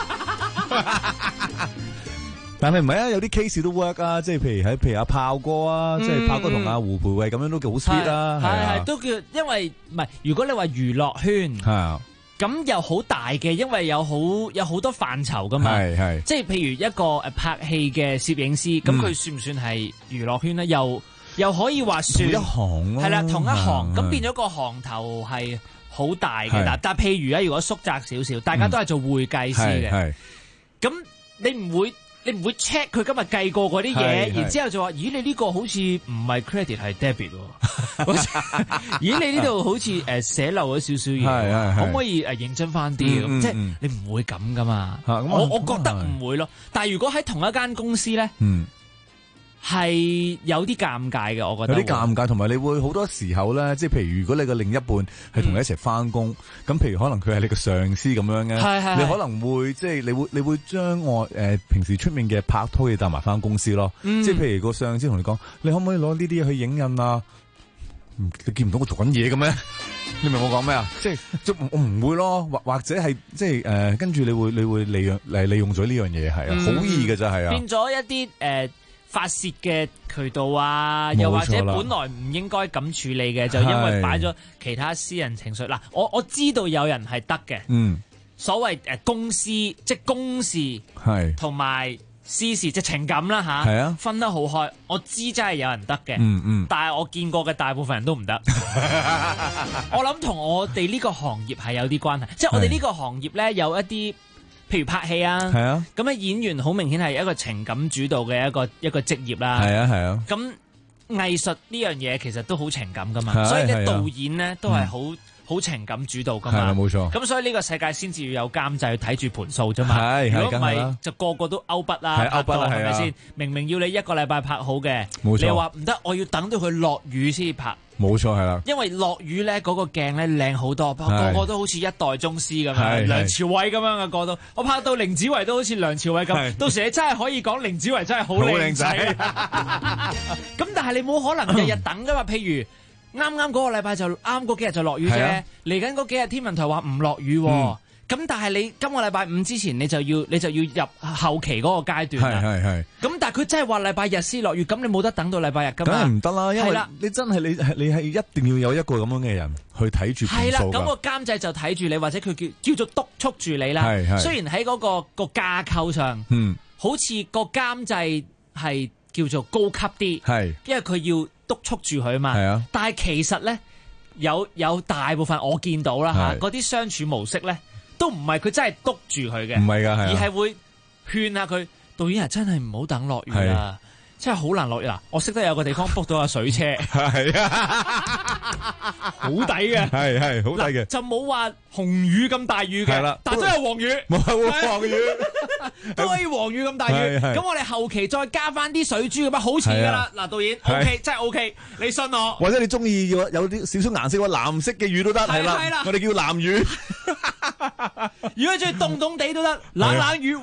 但係唔係啊？有啲 case 都 work 啊，即係譬如阿炮哥啊，即係炮哥同阿胡培慧咁樣都幾好 sweet 啦， 係都叫，因為唔係如果你話娛樂圈係啊。咁又好大嘅，因為有好多範疇噶嘛，即係譬如一個拍戲嘅攝影師，咁佢算唔算係娛樂圈咧？又可以話算同一行咯， 係啦，同一行，咁變咗個行頭係好大嘅。但係譬如如果縮窄少少，大家都係做會計師嘅，咁你唔會 check 佢今日計過嗰啲嘢，然之後就話：咦，你呢個好似唔係 credit 係 debit 喎？咦，你呢度好似寫漏咗少少嘢，可唔可以認真翻啲？咁即係你唔會咁噶嘛？我覺得唔會咯。但係如果喺同一間公司咧，係有啲尷尬嘅，我覺得有啲尷尬，同埋你會好多時候咧，即係譬如如果你嘅另一半係同你一齊翻工，咁譬如可能佢係你嘅上司咁樣嘅，你可能會即係你會將我平時出面嘅拍拖嘢帶埋翻公司咯，即係譬如個上司同你講，你可唔可以攞呢啲嘢去影印啊？你見唔到我做緊嘢嘅咩？你明我講咩啊？即係我唔會咯，或者係即係跟住你會利用咗呢樣嘢，係啊，好易嘅啫，係啊， 變咗一啲發泄嘅渠道啊，又或者本來唔應該咁處理嘅，就因為擺咗其他私人情緒。嗱，我知道有人係得嘅，所謂公司即係公事，係同埋私事即係情感啦吓，係啊，分得好開。我知真係有人得嘅，但係我見過嘅大部分人都唔得。我諗同我哋呢個行業係有啲關係，即係我哋呢個行業咧有一啲。譬如拍戲啊，咁咧演員好明顯係一個情感主導嘅一個職業啦。係啊。咁藝術呢樣嘢其實都好情感噶嘛，所以你導演咧都係好情感主導噶嘛。係冇錯。咁所以呢個世界先至要有監製去睇住盤數啫嘛。如果唔係就個個都勾筆啦，勾筆係咪先？明明要你一個禮拜拍好嘅，你話唔得，我要等到佢落雨先拍。 冇錯係啦， 因為落雨咧嗰個鏡咧靚好多，個個都好似一代宗師咁樣，梁朝偉咁樣嘅個都，我拍到凌子維都好似梁朝偉咁，到時你真係可以講凌子維真係好靚仔。咁但係你冇可能日日等噶嘛？譬如啱啱嗰個禮拜就啱嗰幾日就落雨啫，嚟緊嗰幾日天文台話唔落雨。咁但係你今個禮拜五之前你就要入後期嗰個階段啦。咁但係佢真係話禮拜日先落雨，咁你冇得等到禮拜日㗎嘛？梗係唔得啦，因為你真係你係一定要有一個咁樣嘅人去睇住盤數㗎。係啦，咁個監製就睇住你，或者佢叫做督促住你啦。雖然喺嗰個架構上，好似個監製係叫做高級啲，因為佢要督促住佢嘛。但係其實咧有大部分我見到啦嚇，嗰啲相處模式咧。都唔係佢真係督住佢嘅，唔係㗎，而係會勸下佢。導演真係唔好等落雨啦，真係好難落雨啦。我識得有個地方 book 到個水車，係啊，好抵嘅，係好抵嘅，就冇話紅雨咁大雨嘅，但都有黃雨，冇黃雨，都可以黃雨咁大雨。咁我哋後期再加翻啲水珠咁啊，好似㗎啦。嗱，導演 OK， 真係 OK， 你信我。或者你中意有啲少少顏色，藍色嘅雨都得，係啦，我哋叫藍雨。如果中意凍凍地都得，冷雨，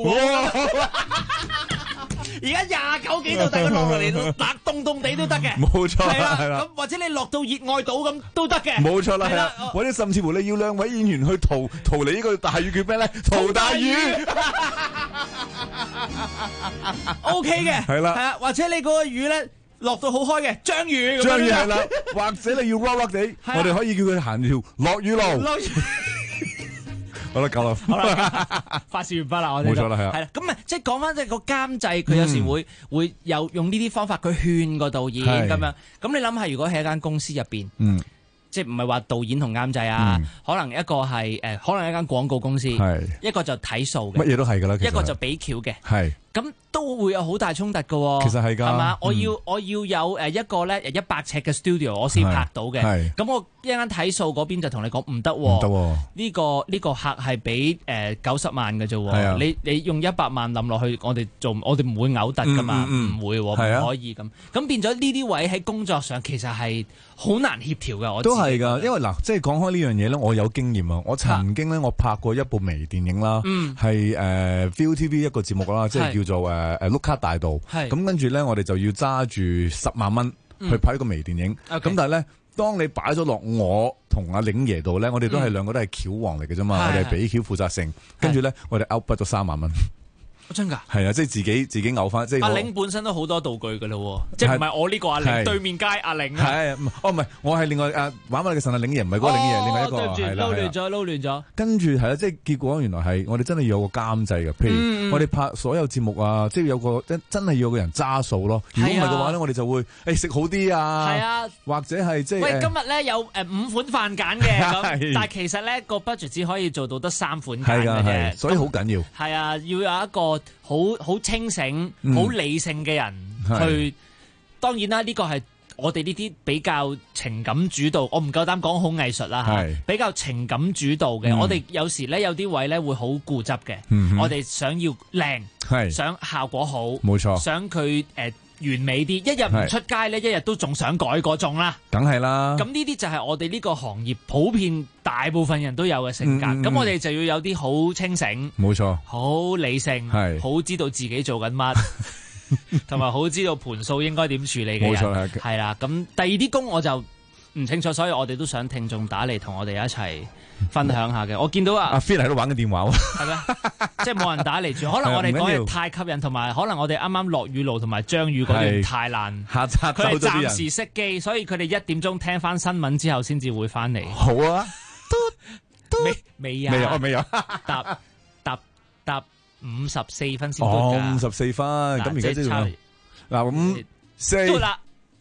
而家29幾度，大家落嚟都凍凍地都得嘅，冇錯，係啦。咁或者你落到熱愛島咁都得嘅，冇錯啦，係啦。或者甚至乎你要兩位演員去逃離呢個大雨叫咩咧？逃大雨，OK 嘅，係啦，係啊。或者你嗰個雨咧落到好開嘅，章魚係啦，或者你要 rock 地，我哋可以叫佢行條落雨路。好啦，夠啦，好啦，發泄完畢啦，我哋冇錯啦，係啦，咁啊，即係講翻即係個監製，佢有時會有用呢啲方法，佢勸個導演咁樣。咁你諗下，如果喺一間公司入邊，即係唔係話導演同監製啊，可能一個係可能一間廣告公司，一個就睇數嘅，乜嘢都係噶啦，一個就俾橋嘅，係。 咁都會有好大衝突㗎。 其實係㗎， 係嘛？我要有一個咧100尺嘅 studio， 我先拍到嘅。咁我一陣間睇數嗰邊就同你講唔得喎。呢個客係俾90萬嘅啫。你用100萬冧落去，我哋唔會嘔突㗎嘛，唔會唔可以咁。咁變咗呢啲位喺工作上其實係好難協調嘅。我都係㗎，因為嗱，即係講開呢樣嘢咧，我有經驗啊。我曾經咧，我拍過一部微電影啦，係ViuTV 一個節目啦，即係叫做碌卡大道。咁跟住咧，我哋就要揸住10萬蚊去拍一個微電影。咁但係咧，當你擺咗落我同阿領爺度咧，我哋都係兩個都係橋王嚟嘅啫嘛，我哋係俾橋負責成。跟住咧，我哋 output 咗3萬蚊。 真㗎？ 係啊，即係自己嘔翻。即係阿玲本身都好多道具㗎咯，即係唔係我呢個阿玲，對面街阿玲啊？ 係唔係，我係另外玩翻你嘅神阿領爺，唔係嗰個領爺，另外一個係啦。 撈亂咗。跟住係啦，即係結果原來係我哋真係要有個監製嘅，譬如我哋拍所有節目啊，即係有個真係要有個人揸數咯。如果唔係嘅話咧，我哋就會食好啲啊。係啊，或者係即係喂，今日咧有5款飯揀嘅，咁但係其實咧個 budget 只可以做到得3款揀嘅啫， 所以好緊要。 係啊，要有一個好清醒、好理性嘅人去。當然啦，呢個係我哋呢啲比較情感主導，我唔夠膽講好藝術啦嚇，比較情感主導嘅。我哋有時咧有啲位咧會好固執嘅，我哋想要靚，想效果好，冇錯，想佢完美啲，一日唔出街咧，一日都仲想改嗰種啦。梗係啦。咁呢啲就係我哋呢個行業普遍大部分人都有嘅性格。咁我哋就要有啲好清醒，冇錯，好理性，好知道自己做緊乜，同埋好知道盤數應該點處理嘅人。冇錯，係啦。咁第二啲工我就唔清楚，所以我哋都想聽眾打嚟同我哋一齊分享下嘅。我見到阿 Phil 喺度玩緊電話喎，係咩？即係冇人打嚟住，可能我哋講嘢太吸引，同埋可能我哋啱啱落雨路同埋張雨嗰段太爛，佢係暫時熄機，所以佢哋1點鐘聽翻新聞之後先至會翻嚟。好啊，未啊，未啊，答54分先到㗎。 54分，咁而家即係嗱54啦。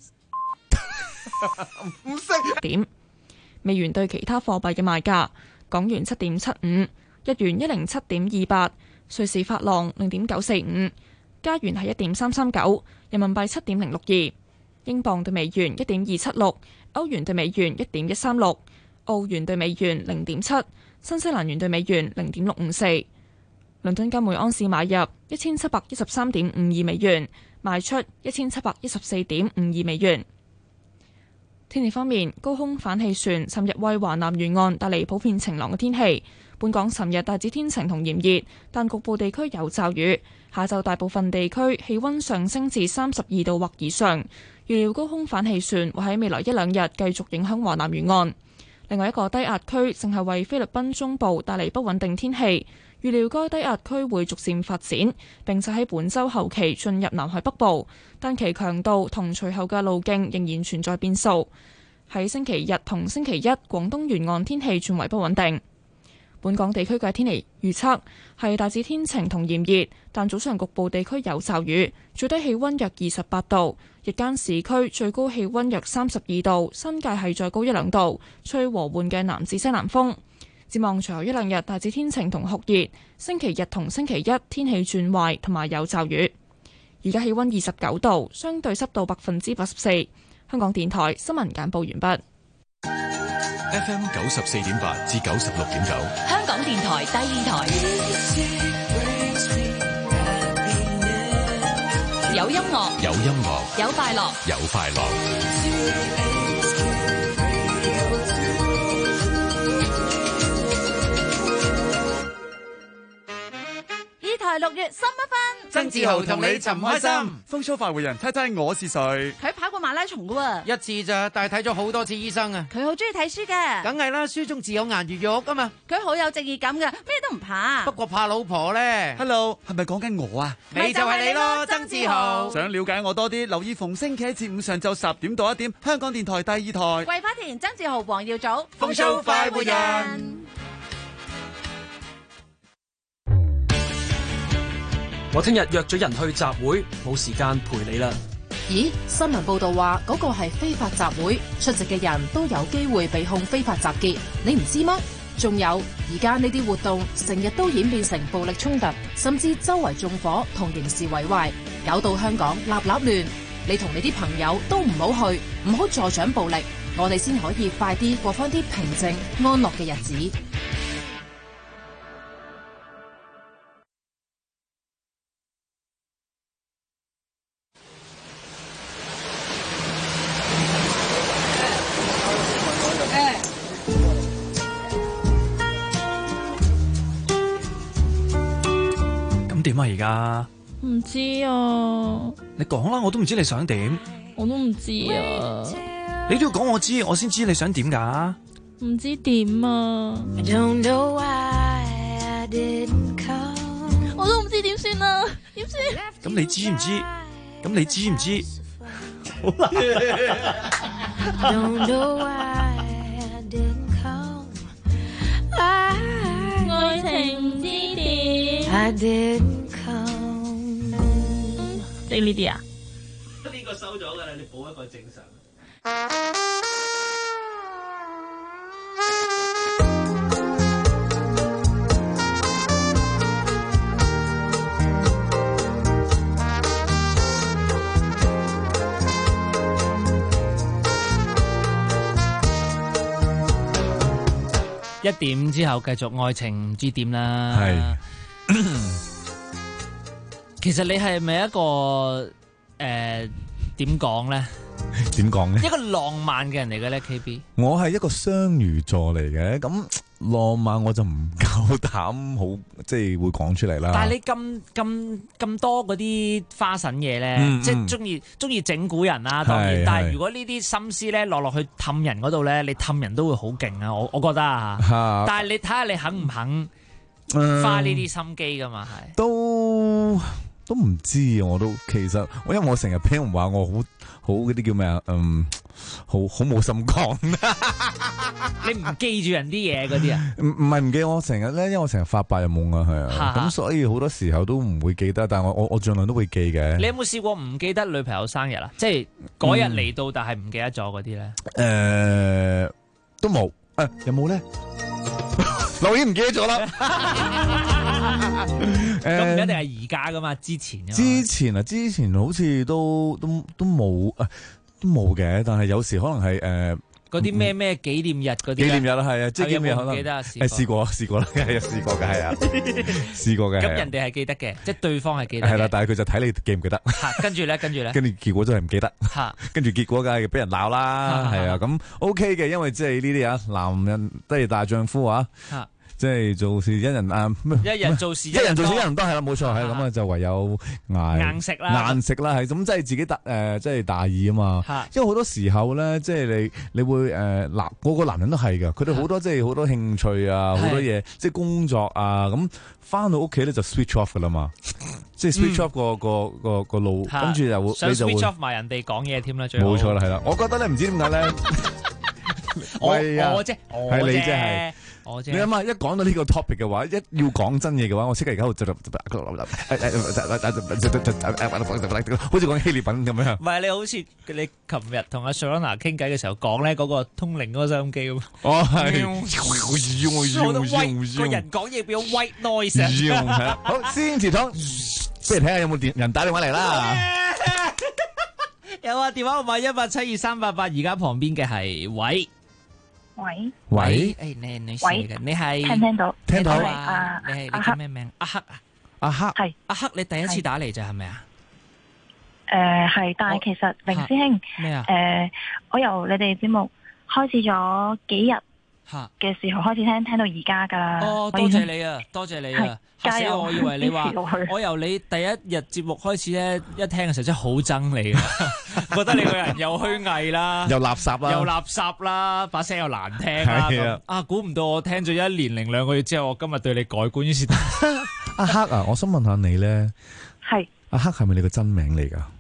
唔識點？美元對其他貨幣嘅賣價：港元7.75，日元107.28，瑞士法郎0.945，加元係1.339，人民幣7.062，英鎊對美元1.276，歐元對美元1.136，澳元對美元0.7，新西蘭元對美元0.654。倫敦金每安士買入1713.52美元，賣出1714.52美元。天氣方面，高空反氣旋尋日為華南沿岸帶嚟普遍晴朗嘅天氣。本港尋日大致天晴同炎熱，但局部地區有驟雨。下晝大部分地區氣溫上升至32度或以上。預料高空反氣旋會喺未來1-2日繼續影響華南沿岸。另外一個低壓區正係為菲律賓中部帶嚟不穩定天氣。預料該低壓區會逐漸發展，並且喺本週後期進入南海北部，但其強度同隨後嘅路徑仍然存在變數。喺星期日同星期一，廣東沿岸天氣轉為不穩定。本港地區嘅天氣預測係大致天晴同炎熱，但早上局部地區有驟雨，最低氣溫約28度，日間市區最高氣溫約32度，新界係再高1-2度，吹和緩嘅南至西南風。展望隨後1-2日大致天晴同酷熱，星期日同星期一天氣轉壞同埋有驟雨。而家氣溫29度，相對濕度84%。香港電台新聞簡報完畢。 FM 94.8至96.9， 香港電台第二台，有音樂， 有音樂， 有快樂， 有快樂。 台6月深一分， 曾志豪同你尋開心，風騷快活人，睇睇我是誰。 佢跑過馬拉松噶喎， 一次咋，但係睇咗好多次醫生啊。 佢好中意睇書嘅， 梗係啦，書中自有顏如玉啊嘛。 佢好有正義感噶，咩都唔怕。 不過怕老婆咧。Hello， 係咪講緊我啊？你就係你咯，曾志豪。想了解我多啲，留意逢星期一至五上晝10點到1點，香港電台第2台。 桂花田、曾志豪、黃耀祖， 風騷快活人。 我聽日約咗人去集會，冇時間陪你啦。 咦？新聞報道話嗰個係非法集會，出席嘅人都有機會被控非法集結，你唔知咩？ 仲有而家呢啲活動成日都演變成暴力衝突，甚至周圍縱火同刑事毀壞，搞到香港立立亂。你同你啲朋友都唔好去，唔好助長暴力，我哋先可以快啲過返啲平靜安樂嘅日子。 點啊而家？ 唔知啊。 你講啦，我都唔知你想點。 我都唔知啊。 你都要講我知，我先知你想點㗎。 唔知點啊。我都唔知點算啊，點算？ 咁你知唔知？咁你知唔知？好啦。 愛情唔知點。即呢啲啊？ 呢個收咗㗎啦，你補一個正常。1點之後繼續愛情唔知點啦。係。其實你係咪一個點講咧？ 點講咧？ 一個浪漫嘅人嚟嘅咧 ，KB。 我係一個雙魚座嚟嘅，咁浪漫我就唔夠膽好，即係會講出嚟啦。 但係你咁多嗰啲花神嘢咧，即係中意整蠱人啦，當然。但係如果呢啲心思咧落去氹人嗰度咧，你氹人都會好勁啊！我覺得啊，但係你睇下你肯唔肯花呢啲心機噶嘛？係都唔知啊！我都其實，因為我成日俾人話我好嗰啲叫咩啊？好冇心講。 你唔記住人啲嘢嗰啲啊？ 唔係唔記，我成日咧，因為我成日發白日夢啊，係啊，咁所以好多時候都唔會記得，但係我盡量都會記嘅。 你有冇試過唔記得女朋友生日啊？即係嗰日嚟到，但係唔記得咗嗰啲咧？ 都冇。有冇咧？留言唔記得咗啦。 咁唔一定係而家噶嘛，之前好似都冇都冇嘅，但係有時可能係嗰啲咩紀念日嗰啲。紀念日係啊，即係紀念日可能。 記得試過啦，係試過嘅，係啊，試過嘅。 咁人哋係記得嘅，即係對方係記得。 係啦，但係佢就睇你記唔記得。 跟住咧，跟住結果都係唔記得。跟住結果梗係俾人鬧啦，係啊，咁 OK 嘅，因為即係呢啲啊，男人都係大丈夫啊。即係做事一人做事一人多係啦，冇錯係咁啊，就唯有硬食啦，係咁，即係自己即係大意啊嘛。因為好多時候咧，即係你會個個男人都係噶，佢哋好多即係好多興趣啊，好多嘢即係工作啊，咁翻到屋企咧就 switch off 噶啦嘛，即係 switch off 個路，跟住就會想 switch off 埋人哋講嘢添啦，最好冇錯啦，係啦，我覺得咧唔知點解咧， 我啫， 係你啫係。你諗下，一講到呢個 topic 嘅話，一要講真嘢嘅話，我即刻而家好似講希臘品咁樣。 唔係你好似你琴日同阿 Shona 傾偈嘅時候講咧嗰個通靈嗰個收音機咁。 哦，係。 個人講嘢變咗 white noise。 好，先接通，不如睇下有冇人打電話嚟啦。 有啊，電話號碼1872388，而家旁邊嘅係喂。 喂， 誒，你係女士嚟嘅，你係聽到啊？你叫咩名？阿黑啊？ 阿黑係阿黑，你第一次打嚟就係咪啊？ 係，但係其實凌師兄咩啊？ 我由你哋節目開始咗幾日嘅時候開始聽到而家噶啦。 哦，多謝你啊，多謝你啊！嚇死我以為你話我由你第一日節目開始咧，一聽嘅時候真係好憎你啊！覺得你個人又虛偽啦， 又垃圾啦， 把聲又難聽啦。啊，估唔到我聽咗1年零2個月之後，我今日對你改觀，於是阿黑啊，我想問下你咧， 係阿黑係咪你個真名嚟噶？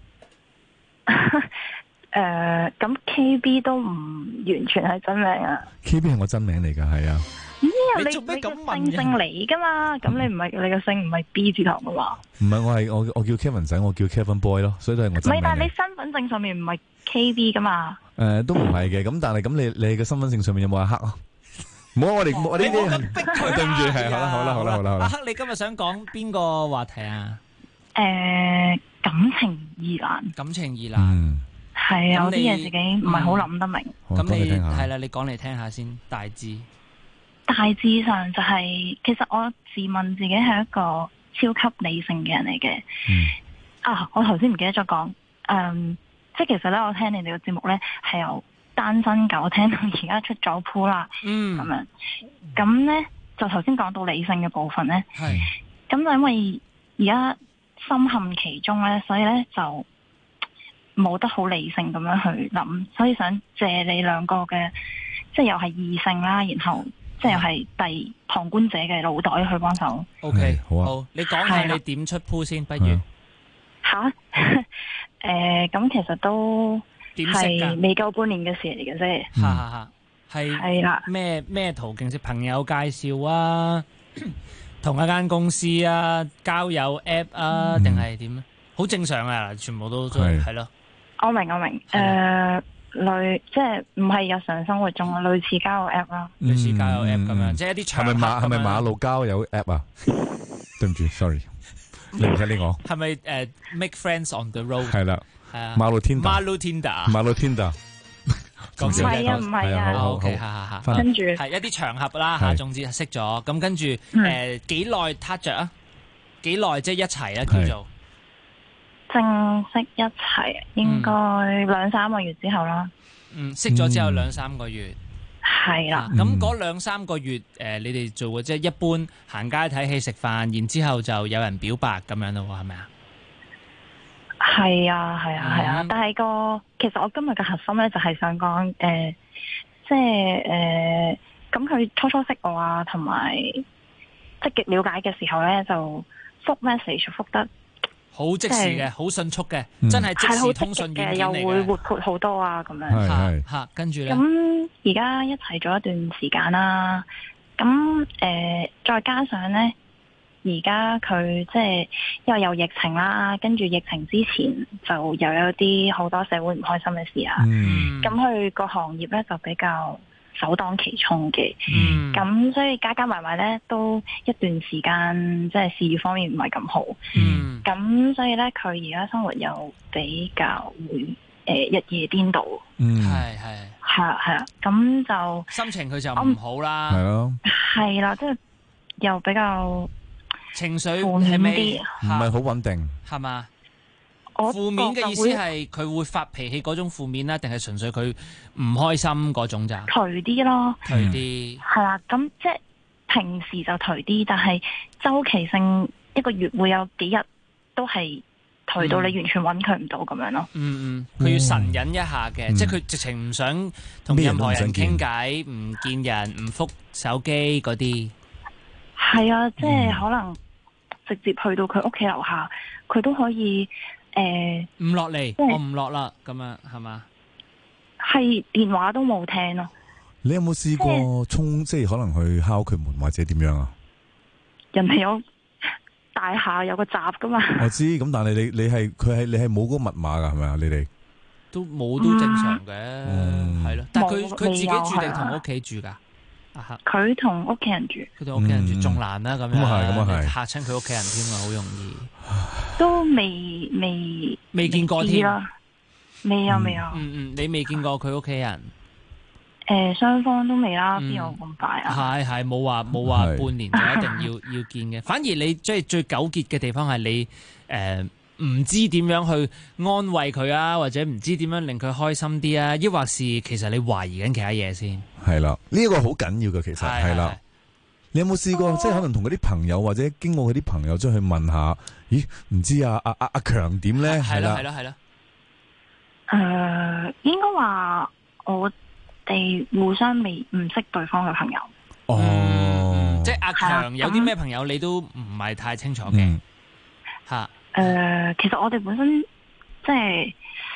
咁 KB 都唔完全係真名啊。 KB 係我真名嚟噶，係啊。 你做咩咁問？姓嚟噶嘛？咁你唔係你個姓唔係 B 字頭噶嘛？ 唔係，我叫 Kevin 仔，我叫 Kevin Boy 咯，所以都係我真名。 唔係，但係你身份證上面唔係 KB 噶嘛？ 都唔係嘅，咁但係咁你嘅身份證上面有冇阿黑啊？ 唔好我哋呢啲逼佢， 對唔住，係好啦。 阿克，你今日想講邊個話題啊？ 感情疑難。 感情疑難。 係有啲嘢自己唔係好諗得明。 咁你係啦，你講嚟聽下先，大致上就係，其實我自問自己係一個超級理性嘅人嚟嘅。我頭先唔記得咗講，即係其實咧，我聽你哋嘅節目咧係由單身狗聽到而家出咗鋪啦，咁樣。咁咧就頭先講到理性嘅部分咧，咁就因為而家深陷其中咧，所以咧就冇得好理性咁樣去諗，所以想借你兩個嘅，即係又係異性啦，然後即係又係旁觀者嘅腦袋去幫手。 OK，好，你講下你點出鋪先，不如咁其實都係未夠半年嘅事嚟嘅啫。係啦， 咩途徑先？朋友介紹啊，同一間公司啊，交友 app 啊，定係點咧？好正常啊，全部都係咯。 我明，類即係唔係日常生活中類似交友 app 啦， 類似交友 app 咁樣，即係一啲場合。 係咪馬路交友 app 啊？對唔住 ，sorry， 你唔使理我。 係咪make friends on the road？ 係啦，係啊，馬路 Tinder。 唔係啊 ，OK， 跟住係一啲場合啦嚇，總之係識咗，咁跟住幾耐撻着啊？幾耐即係一齊啊？叫做正式一齊應該2-3個月之後啦。 識咗之後2-3個月。 係啦。 咁嗰2-3個月你哋做嘅即係一般行街睇戲食飯，然之後就有人表白咁樣咯喎，係咪啊？ 係啊，但係其實我今日嘅核心咧就係想講，即係咁佢初識我啊，同埋積極了解嘅時候咧，就覆 message 覆得好即時嘅，好迅速嘅，真係即時通訊軟件嚟嘅， 又會活潑好多啊，咁樣。 係跟住咧。 咁而家一齊咗一段時間啦，咁再加上咧。而家佢即係因為有疫情啦，跟住疫情之前就又有啲好多社會唔開心嘅事啊。咁佢個行業咧就比較首當其衝嘅。咁所以加埋咧都一段時間即係事業方面唔係咁好。咁所以咧佢而家生活又比較會日夜顛倒。係啊，咁就心情佢就唔好啦。 係啦，即係又比較。 情緒係咪唔係好穩定？ 係嘛？負面嘅意思係佢會發脾氣嗰種負面啦，定係純粹佢唔開心嗰種咋？ 頹啲咯， 頹啲係啦。咁即係平時就頹啲，但係周期性一個月會有幾日都係頹到你完全揾佢唔到咁樣咯。 佢要神隱一下嘅，即係佢直情唔想同任何人傾偈，唔見人，唔覆手機嗰啲。 係啊，即係可能。直接去到佢屋企樓下，佢都可以唔落嚟，我唔落啦，咁樣係嘛？ 係電話都冇聽咯。 你有冇試過衝，即係可能去敲佢門或者點樣啊？ 人哋有大廈有個閘噶嘛？ 我知，咁但係你係冇嗰個密碼噶係咪啊？你哋都冇都正常嘅，係咯。但係佢自己住定同屋企住噶？ 佢同屋企人住， 佢同屋企人住仲難啦，咁樣係嚇親佢屋企人添啊，好容易。 都未見過添， 未有。 你未見過佢屋企人？ 雙方都未啦，邊有咁快啊？ 係冇話半年就一定要見嘅。反而你即係最糾結嘅地方係你唔知點樣去安慰佢啊，或者唔知點樣令佢開心啲啊，抑或是其實你懷疑緊其他嘢先？ 係啦，呢個好緊要嘅，其實係啦。你有冇試過即係可能同嗰啲朋友或者經過佢啲朋友出去問下？咦，唔知阿強點咧？ 係啦。 應該話我哋互相唔識對方嘅朋友。 即係阿強有啲咩朋友你都唔係太清楚嘅。 其實我哋本身即係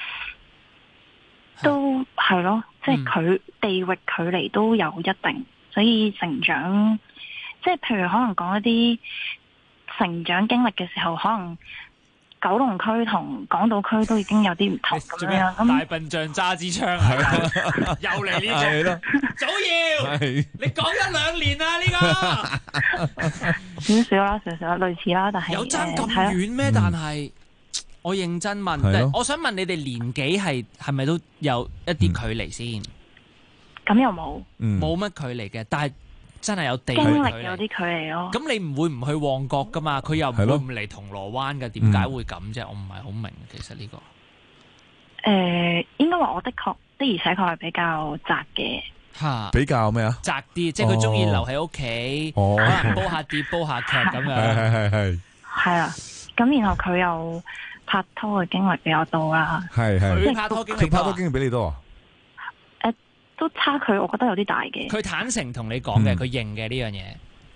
都係咯，即係佢地域距離都有一定，所以成長即係譬如可能講一啲成長經歷嘅時候，可能九龍區同港島區都已經有啲唔同咁樣。咁大笨象揸支槍啊！又嚟呢個，早要你講1-2年啦呢個， 少少啦，類似啦，但係有爭咁遠咩？但係我認真問，我想問你哋年紀係咪都有一啲距離先？ 咁又冇， 冇乜距離嘅，但係真係有地域經歷有啲距離咯。 咁你唔會唔去旺角噶嘛？佢又唔會唔嚟銅鑼灣嘅，點解會咁啫？我唔係好明其實呢個。 應該話我的而且確係比較宅嘅。 嚇！ 比較咩啊？ 宅啲，即係佢中意留喺屋企，可能煲下碟、煲下劇咁樣。 係。 係啊，咁然後佢又拍拖嘅經歷比較多啦。 係。 佢拍拖經歷比你多啊？ 都差距，我覺得有啲大嘅。 佢坦誠同你講嘅，佢認嘅呢樣嘢。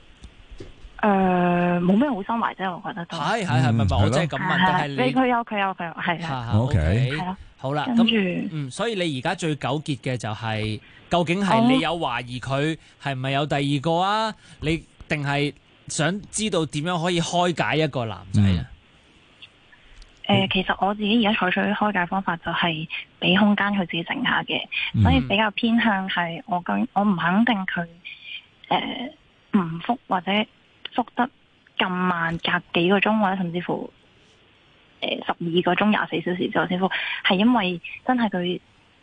冇咩好收埋啫，我覺得都係，唔係我真係咁問，但係佢有，係啊。 OK， 係咯。 好啦，咁所以你而家最糾結嘅就係，究竟係你有懷疑佢係唔係有第二個啊？你定係想知道點樣可以開解一個男仔啊？ 其實我自己而家採取開解方法就係俾空間佢自己靜下嘅，所以比較偏向係我唔肯定佢唔復或者復得咁慢，隔幾個鐘或者甚至乎12個鐘24小時之後先復，係因為真係佢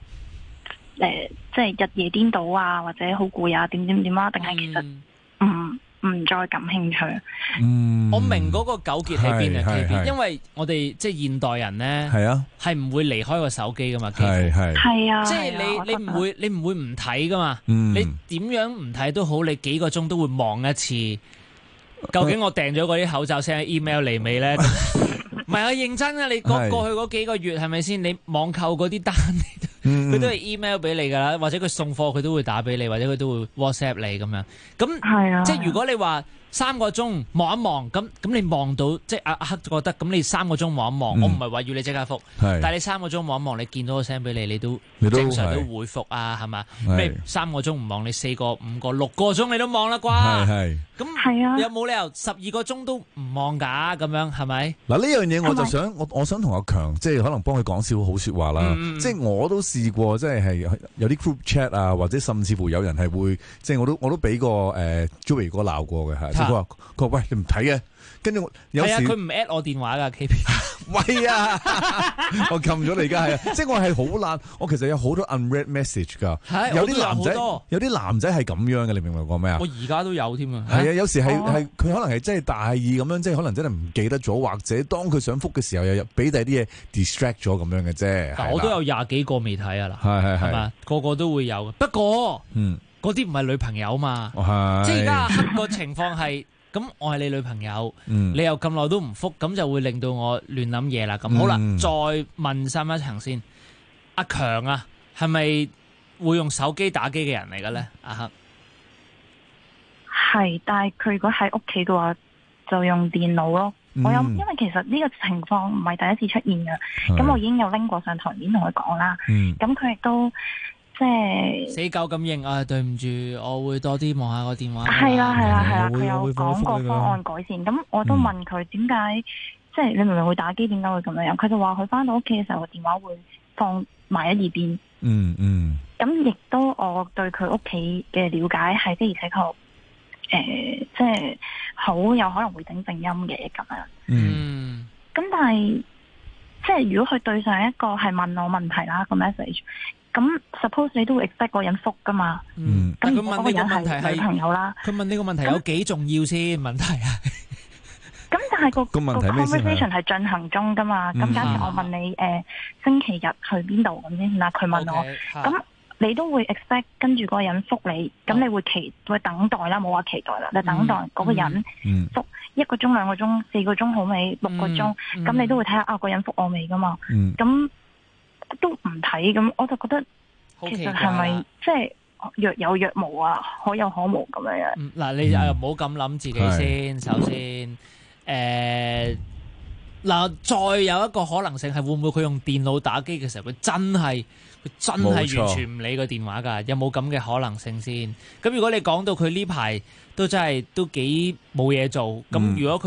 即係日夜顛倒啊，或者好攰啊，點啊，定係其實唔再感興趣。 我明嗰個糾結喺邊啊，因為我哋即係現代人咧，係唔會離開個手機噶嘛， 係啊， 即係你唔會唔睇噶嘛，你點樣唔睇都好，你幾個鐘都會望一次。究竟我訂咗嗰啲口罩 send email 嚟未咧？唔係啊，認真啊！你過去嗰幾個月係咪先？你網購嗰啲單，佢都係 email 俾你噶啦，或者佢送貨佢都會打俾你，或者佢都會 WhatsApp 你咁樣。咁即係如果你話3個鐘望一望，咁你望到即係阿黑覺得咁，你3個鐘望一望，我唔係話要你即刻覆，但係你3個鐘望一望，你見到個 send 俾你，你都正常都會覆啊，係嘛？咩3個鐘唔望，你4個、5個、6個鐘你都望啦啩？咁有冇理由12個鐘都唔望㗎？咁樣係咪？ 嗱呢樣嘢我就想我想同阿強即係可能幫佢講少好説話啦。即係我都試過，即係有啲 group chat 啊，或者甚至乎有人係會即係我都俾個Joey 哥鬧過嘅係。佢話喂，你唔睇嘅，跟住我有時佢唔 at 我電話噶 KP， 喂啊，我撳咗你而家係啊，即係我係好懶，我其實有好多 unread message 噶，有啲男仔係咁樣嘅，你明唔明講咩啊？ 我而家都有添啊， 係啊，有時係佢可能係真係大意咁樣，即係可能真係唔記得咗，或者當佢想覆嘅時候又俾第啲嘢 distract 咗咁樣嘅啫。 但我都有20幾個未睇啊嗱， 係嘛，個個都會有，不過嗰啲唔係女朋友嘛，即係而家黑個情況係，咁我係你女朋友，你又咁耐都唔覆，咁就會令到我亂諗嘢啦。咁好啦，再問深一層先，阿強啊，係咪會用手機打機嘅人嚟嘅咧？阿黑係，但係佢如果喺屋企嘅話，就用電腦咯。因為其實呢個情況唔係第一次出現嘅，咁我已經有拎過上台面同佢講啦。咁佢亦都。即係死狗咁認啊！對唔住，我會多啲望下個電話。 係啦，佢有講過方案改善。咁我都問佢點解，即係你明明會打機，點解會咁樣？佢就話佢翻到屋企嘅時候，個電話會放埋一邊。咁亦都我對佢屋企嘅了解係的而且確，即係好有可能會整靜音嘅咁樣。咁但係即係如果佢對上一個係問我問題啦個 message。咁 suppose 你都會 expect 個人覆噶嘛？ 咁佢問你個問題係女朋友啦。 佢問你個問題有幾重要先？問題啊？ 咁但係個 conversation 係進行中噶嘛？咁假設我問你星期日去邊度咁先啦，佢問我，咁你都會 expect 跟住嗰個人覆你，咁你會等待啦，冇話期待啦，你等待嗰個人覆1個鐘、2個鐘、4個鐘好未？6個鐘，咁你都會睇下個人覆我未噶嘛？咁都唔睇，咁我就覺得其實係咪即係若有若無啊，可有可無咁樣？ 嗱，你又唔好咁諗自己先。首先，嗱，再有一個可能性係會唔會佢用電腦打機嘅時候，佢真係完全唔理個電話㗎？有冇咁嘅可能性先？咁如果你講到佢呢排都真係都幾冇嘢做，咁如果佢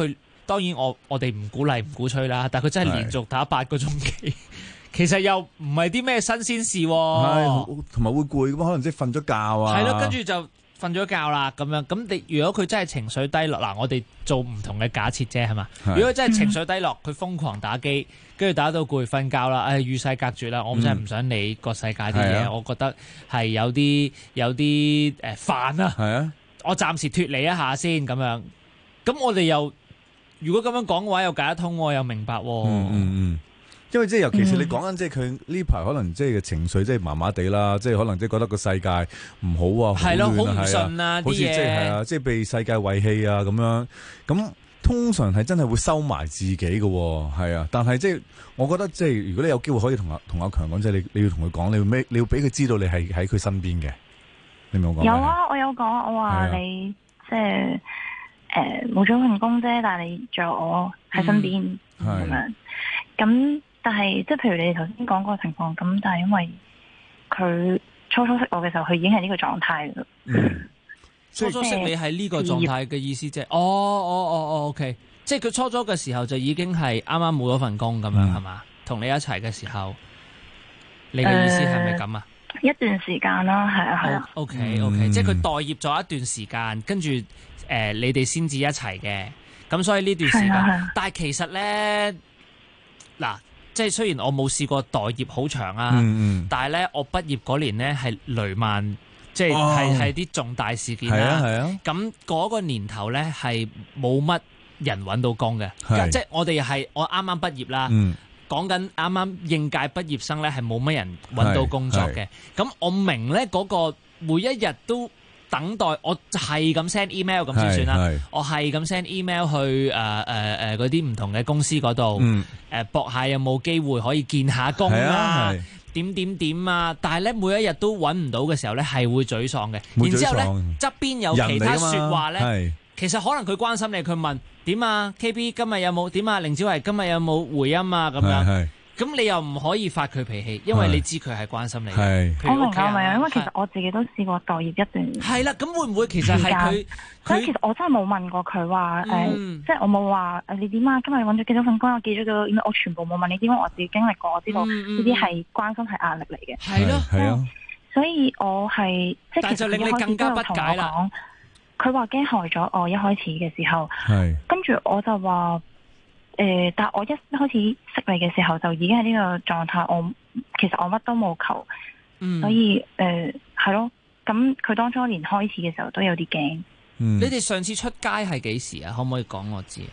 當然我哋唔鼓勵唔鼓吹啦，但係佢真係連續打8個鐘機，其實又唔係啲咩新鮮事喎。 係，同埋會攰咁，可能即係瞓咗覺啊。 係咯，跟住就瞓咗覺啦咁樣。咁你如果佢真係情緒低落，嗱我哋做唔同嘅假設啫係嘛？如果真係情緒低落，佢瘋狂打機，跟住打到攰瞓覺啦，與世隔絕啦，我真係唔想理個世界啲嘢，我覺得係有啲煩啊。係啊，我暫時脫離一下先咁樣。咁我哋又如果咁樣講嘅話，又解得通，我又明白。 因為即係尤其是你講緊即係佢呢排可能即係情緒即係麻麻地啦，即係可能即係覺得個世界唔好啊，係咯，好唔順啊，好似即係係啊，即係被世界遺棄啊咁樣。咁通常係真係會收埋自己嘅，係啊。但係即係我覺得即係如果你有機會可以同阿強講，即係你要同佢講，你要俾佢知道你係喺佢身邊嘅。你明我講？ 有啊，我有講，我話你即係。冇咗份工啫，但係你仲有我喺身邊咁樣。咁但係即係譬如你哋頭先講嗰個情況，咁但係因為佢初識我嘅時候，佢已經係呢個狀態啦。 初識你係呢個狀態嘅意思即係？OK， 即係佢初嘅時候就已經係啱啱冇咗份工咁樣係嘛？同你一齊嘅時候，你嘅意思係咪咁啊？ 一段時間啦，係啊。 OK， 即係佢待業咗一段時間，跟住。你哋先至一齊嘅，咁所以呢段時間，但係其實咧，嗱，即係雖然我冇試過待業好長啊，但係咧，我畢業嗰年咧係雷曼，即係係啲重大事件啦。係啊，咁嗰個年頭咧係冇乜人揾到工嘅，即係我啱啱畢業啦，講緊啱啱應屆畢業生咧係冇乜人揾到工作嘅。咁我明咧嗰個每一日都。等待我係咁 send email 咁先算啦，我係咁 send email 去嗰啲唔同嘅公司嗰度，搏下有冇機會可以見下工啦，點啊！但係咧每一日都揾唔到嘅時候咧係會沮喪嘅。然之後咧側邊有其他説話咧，其實可能佢關心你，佢問點啊 KB 今日有冇點啊？凌子維今日有冇回音啊？咁樣。咁你又唔可以發佢脾氣，因為你知佢係關心你。 我明啊，因為其實我自己都試過待業一段。 係啦，咁會唔會其實係佢？ 所以其實我真係冇問過佢話即係我冇話你點啊？今日揾咗幾多份工，我記咗幾多，我全部冇問你點，我自己經歷過，我知道呢啲係關心係壓力嚟嘅。 係咯，係啊。 所以我係即係其實一開始都有同我講，佢話驚害咗我一開始嘅時候，跟住我就話。但我一開始識你嘅時候就已經係呢個狀態，其實我乜都冇求，所以係咯。咁佢當初連開始嘅時候都有啲驚。 你哋上次出街係幾時啊？可唔可以講我知？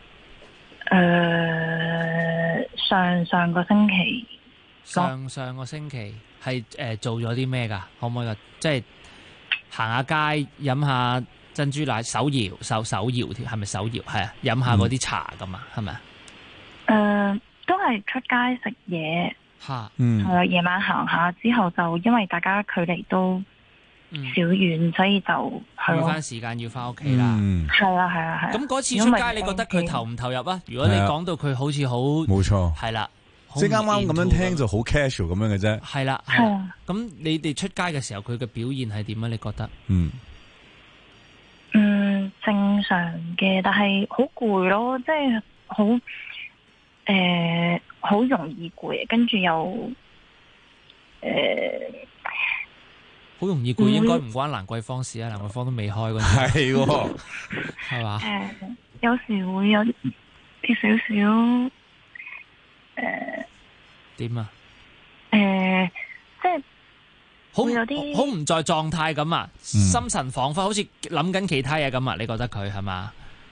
上個星期。 上個星期係做咗啲咩㗎？可唔可以即係行下街飲下？珍珠奶手搖添，係咪手搖？係啊，飲下嗰啲茶咁啊，係咪啊？ 都係出街食嘢， 嚇， 係啦，夜晚行下之後就因為大家距離都少遠，所以就預翻時間要翻屋企啦。 係啊。 咁嗰次出街，你覺得佢投唔投入啊？如果你講到佢好似好， 冇錯， 係啦， 即係啱啱咁樣聽就好 casual 咁樣嘅啫。 係啦，咁你哋出街嘅時候，佢嘅表現係點啊？你覺得？ 正常嘅，但係好攰咯，即係好容易攰，跟住又好容易攰，應該唔關蘭桂坊事啊，蘭桂坊都未開嗰陣，係嘛？ 有時會有啲少少點啊？ 即係。 好唔在狀態咁啊，心神恍惚，好似諗緊其他嘢咁啊？你覺得佢係嘛？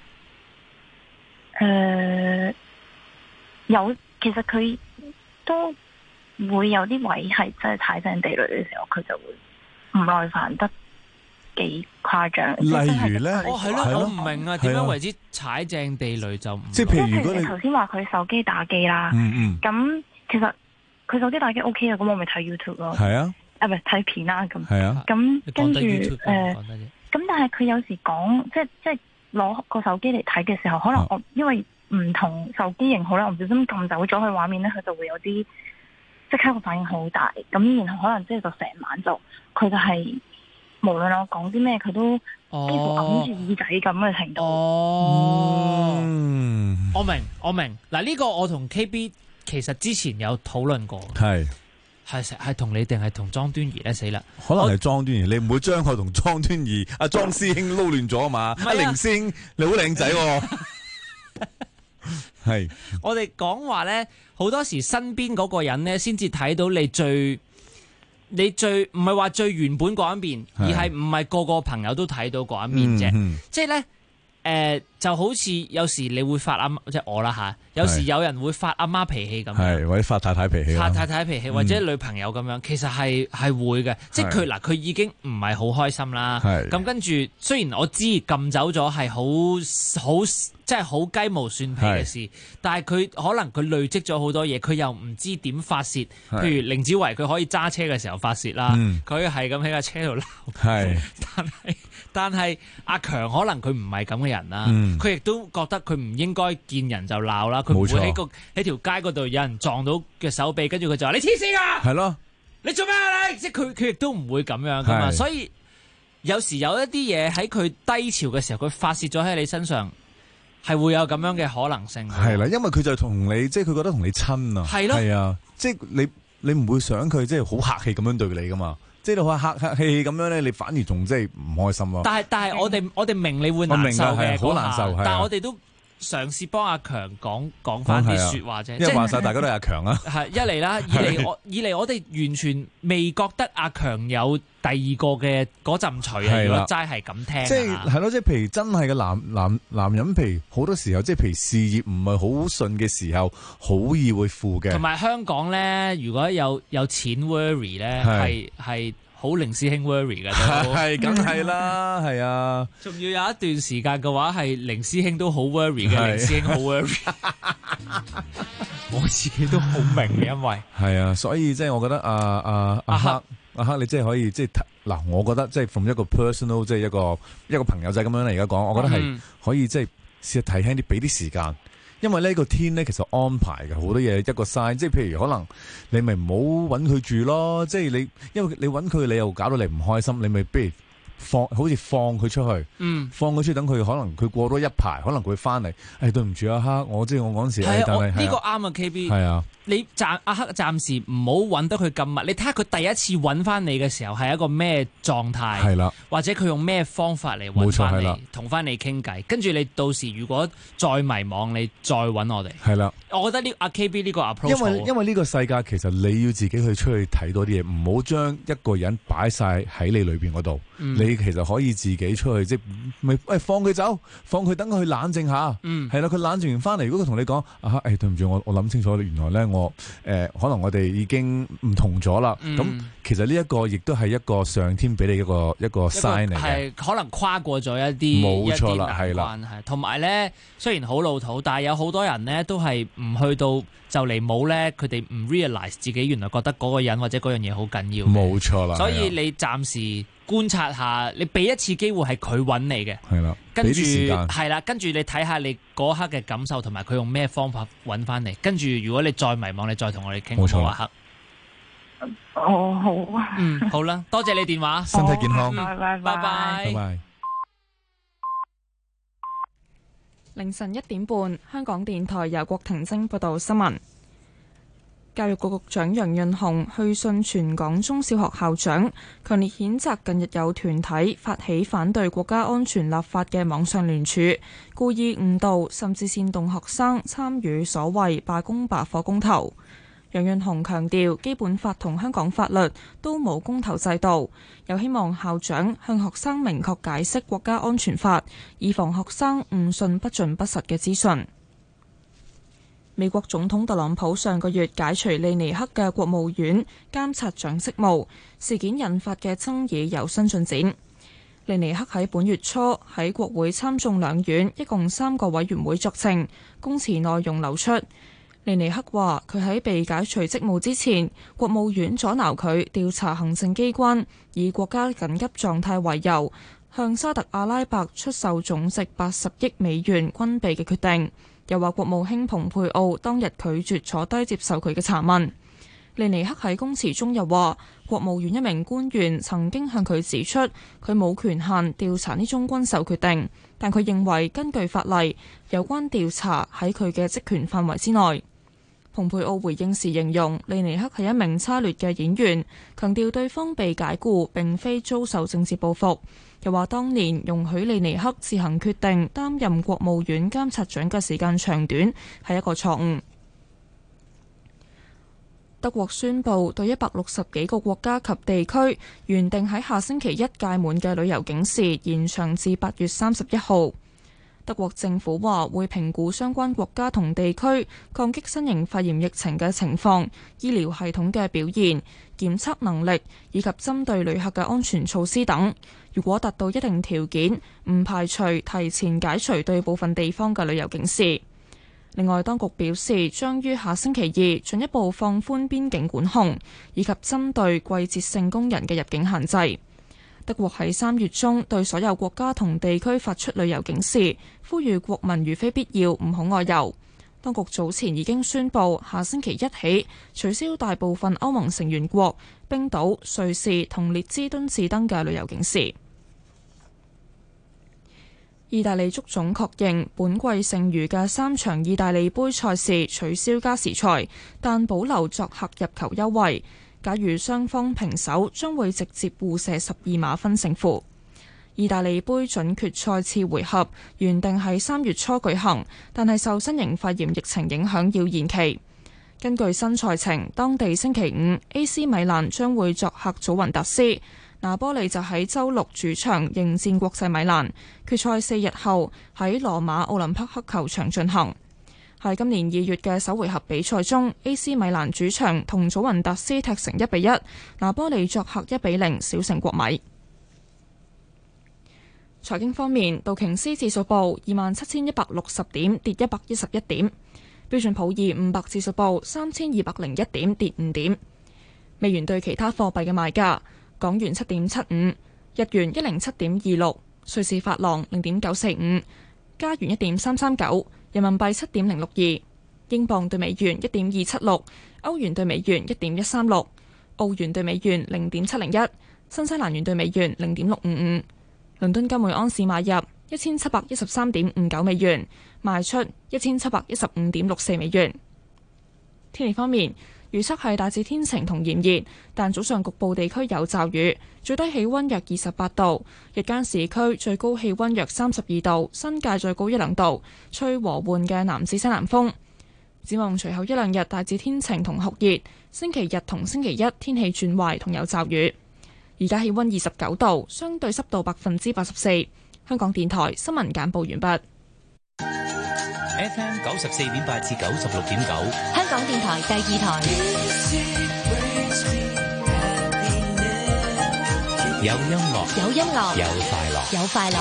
有，其實佢都會有啲位係真係踩正地雷嘅時候，佢就會唔耐煩得幾誇張。 例如咧， 係咯，我唔明啊，點樣為之踩正地雷就唔？ 即係譬如如果你頭先話佢手機打機啦，咁其實佢手機打機 OK 啊，咁我咪睇 YouTube 咯。係啊。唔係睇片啦，咁，咁跟住咁但係佢有時講，即係攞個手機嚟睇嘅時候，可能我因為唔同手機型號咧，我唔小心撳走咗佢畫面咧，佢就會有啲即刻個反應好大，咁然後可能即係就成晚就佢就係無論我講啲咩，佢都幾乎揞住耳仔咁嘅程度。 我明。嗱，呢個我同 KB 其實之前有討論過。係同你定係同莊端儀咧？死啦！ 可能係莊端儀，你唔會將佢同莊端儀、阿莊師兄撈亂咗啊嘛？阿凌師兄你好靚仔喎。係我哋講話咧，好多時身邊嗰個人咧，先至睇到你最唔係話最原本嗰一面，而係唔係個個朋友都睇到嗰一面啫。即係咧，就好似有時你會發即係我啦吓，有時有人會發阿媽脾氣咁樣， 或者發太太脾氣， 或者女朋友咁樣，其實係會嘅。即係佢已經唔係好開心啦。咁跟住，雖然我知撳走咗係好即係好雞毛蒜皮嘅事，但係佢可能佢累積咗好多嘢，佢又唔知點發泄。譬如凌子維，佢可以揸車嘅時候發泄啦，佢係咁喺架車度鬧。但係阿強可能佢唔係咁嘅人啦，佢亦都覺得佢唔應該見人就鬧啦，佢唔會喺條街嗰度有人撞到嘅手臂，跟住佢就話你黐線啊！係咯，你做咩啊你？即係佢亦都唔會咁樣噶嘛，所以有時有一啲嘢喺佢低潮嘅時候，佢發泄咗喺你身上。係會有咁樣嘅可能性。 係啦，因為佢就同你，即係佢覺得同你親啊。係咯，係啊，即係你唔會想佢即係好客氣咁樣對你噶嘛。即係你話客氣咁樣咧，你反而仲即係唔開心咯。但係我哋明你會難受嘅，好難受。但係我哋都嘗試幫阿強講翻啲說話啫。因為話晒大家都係阿強啊。係一嚟啦，二嚟我哋完全未覺得阿強有第二個嘅嗰陣除啊！如果齋係咁聽，即係咯，即係譬如真係嘅男人，譬如好多時候，即係譬如事業唔係好順嘅時候，好易會負嘅。同埋香港咧，如果有錢 worry 咧，係好凌師兄 worry 嘅都係，梗係啦，係啊。 仲要有一段時間嘅話，係凌師兄都好 worry 嘅，凌師兄好 worry。我自己都好明嘅，因為係啊，所以即係我覺得阿黑，你即係可以即係嗱，我覺得即係 from 一個 personal 即係一個朋友仔咁樣嚟而家講，我覺得係可以即係試下睇輕啲，俾啲時間，因為呢個天咧其實安排嘅好多嘢一個 sign，即係譬如可能你咪唔好揾佢住咯，即係你因為你揾佢，你又搞到你唔開心，你咪不如好似放佢出去，放佢出去等佢可能佢過多一排，可能佢會翻嚟。對唔住阿黑，我即係我嗰陣時，但係呢個啱啊 KB。係啊。你阿黑暫時唔好揾得佢咁密，你睇下佢第一次揾翻你嘅時候係一個咩狀態，係啦，或者佢用咩方法嚟揾翻你，同翻你傾偈，跟住你到時如果再迷惘，你再揾我哋。係啦，我覺得阿 KB 呢個 approach 因為呢個世界其實你要自己去出去睇多啲嘢，唔好將一個人擺晒喺你裏邊嗰度。你其實可以自己出去，即係放佢走，放佢等佢冷靜下。係啦，佢冷靜完翻嚟，如果佢同你講對唔住，我諗清楚，原來咧可能我哋已經唔同咗啦。咁其實呢一個亦都係一個上天俾你一個 sign 嚟嘅，係可能跨過咗一啲冇錯啦，係啦。同埋咧，雖然好老土，但係有好多人咧都係唔去到就嚟冇咧，佢哋唔 realize 自己原來覺得嗰個人或者嗰樣嘢好緊要。冇錯啦，所以你暫時觀察下，你俾一次機會係佢揾你嘅，係啦，跟住係啦，跟住你睇下你嗰刻嘅感受同埋佢用咩方法揾翻你，跟住如果你再迷惘，你再同我哋傾。冇錯啦。 哦，好啊。 好啦，多謝你電話， 身體健康， 拜拜。 凌晨1點半，香港電台由郭婷晶報道新聞。教育局局長楊潤雄去信全港中小學校長，強烈譴責近日有團體發起反對國家安全立法嘅網上聯署，故意誤導甚至煽動學生參與所謂罷工罷課公投。楊潤雄強調，基本法同香港法律都冇公投制度，又希望校長向學生明確解釋國家安全法，以防學生誤信不盡不實嘅資訊。美國總統特朗普上個月解除利尼克嘅國務院監察長職務，事件引發嘅爭議有新進展。利尼克喺本月初喺國會參眾兩院一共3個委員會作證，供詞內容流出。利尼克話佢喺被解除職務之前，國務院阻撓佢調查行政機關以國家緊急狀態為由，向沙特阿拉伯出售總值80億美元軍備嘅決定。又話國務卿蓬佩奧當日拒絕坐低接受佢嘅查問。利尼克喺供詞中又話， 國務院一名官員曾經向佢指出，佢冇權限調查呢宗軍售決定，但佢認為根據法例，有關調查喺佢嘅職權範圍之內。蓬佩奧回應時形容利尼克係一名差劣嘅演員，強調對方被解僱並非遭受政治報復，又話當年容許利尼克自行決定擔任國務院監察長嘅時間長短係一個錯誤。德國宣布對160幾個國家及地區原定喺下星期一屆滿嘅旅遊警示延長至8月31號。德國政府話會評估相關國家同地區抗擊新型肺炎疫情嘅情況、醫療系統嘅表現、檢測能力以及針對旅客嘅安全措施等。如果達到一定條件，唔排除提前解除對部分地方嘅旅遊警示。另外，當局表示將於下星期二進一步放寬邊境管控，以及針對季節性工人嘅入境限制。德國喺3月中對所有國家同地區發出旅遊警示，呼籲國民如非必要唔好外遊。當局早前已經宣布下星期一起取消大部分歐盟成員國、冰島、瑞士同列支敦士登嘅旅遊警示。意大利足總確認本季剩餘嘅3場意大利杯賽事取消加時賽，但保留作客入球優惠。假如雙方平手，將會直接互射12碼分勝負。意大利杯準決賽次回合原定喺3月初舉行，但係受新型肺炎疫情影響要延期。根據新賽程，當地星期五 AC 米蘭將會作客祖雲達斯，拿波利就喺週六主場迎戰國際米蘭。決賽4日後喺羅馬奧林匹克球場進行。喺今年2月嘅首回合比賽中 ，AC 米蘭主場同祖雲達斯踢成1-1，拿波利作客1-0小勝國米。財經方面，道瓊斯指數報27,160點，跌111點；標準普爾500指數報3,201點，跌5點。美元對其他貨幣嘅賣價：港元7.75，日元107.26，瑞士法郎0.945，加元1.339。人民幣7.062，英鎊對美元1.276，歐元對美元1.136，澳元對美元0.701，新西蘭元對美元0.655。倫敦金每盎司買入1713.59美元，賣出1715.64美元。天氣方面，預測係大致天晴同炎熱，但早上局部地區有驟雨，最低氣溫約28度，日間市區最高氣溫約32度，新界最高1-2度，吹和緩嘅南至西南風。展望隨後1-2日大致天晴同酷熱，星期日同星期一天氣轉壞同有驟雨。而家氣溫29度，相對濕度84%。香港電台新聞簡報完畢。 FM 94.8至96.9， 香港電台第2台。 有音樂， 有音樂， 有快樂， 有快樂。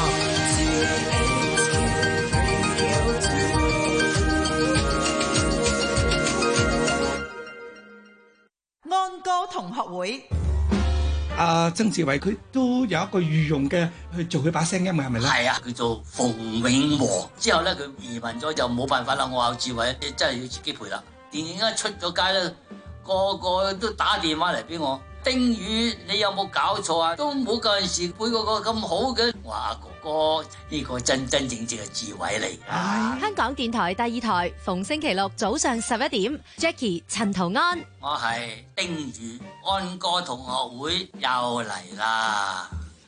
安歌同學會。 曾志偉佢都有一個御用嘅去做佢把聲音嘅，係咪咧？ 係啊，叫做馮永和。之後咧，佢移民咗就冇辦法啦。我話志偉，你真係要自己賠啦。電影一出咗街咧，個個都打電話嚟俾我。丁宇，你有冇搞錯啊？都冇嗰陣時配過個咁好嘅。哇，哥哥，呢個真正嘅志偉嚟㗎。 香港電台第2台，逢星期六早上11點 ，Jackie 陳圖安。 我係丁宇，安歌同學會又嚟啦。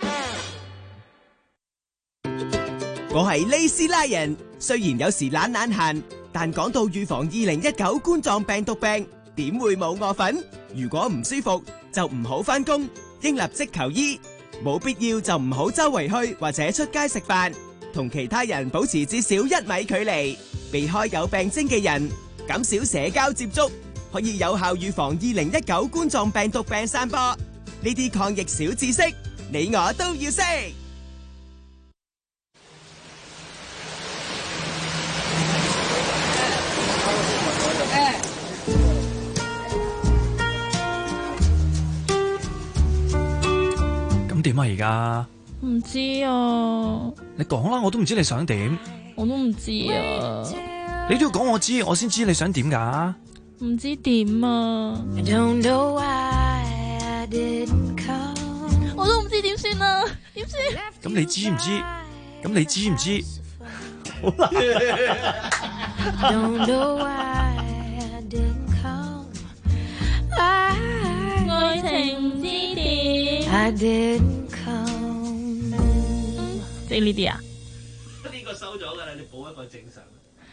我係利斯拉人，雖然有時懶閒，但講到預防2019冠狀病毒病，點會冇我份？如果唔舒服，就唔好返工，應立即求醫。冇必要就唔好周圍去或者出街食飯，同其他人保持至少1米距離，避開有病徵嘅人，減少社交接觸，可以有效預防2019冠狀病毒病散播。呢啲抗疫小知識，你我都要識。 點啊而家？ 唔知啊。 你講啦，我都唔知你想點。 我都唔知啊。 你都要講我知，我先知你想點㗎。 唔知點啊。 我都唔知點算啊，點算？ 咁你知唔知？咁你知唔知？好難。 愛情之點，即係呢啲啊？ 呢個收咗㗎啦，你補一個正常。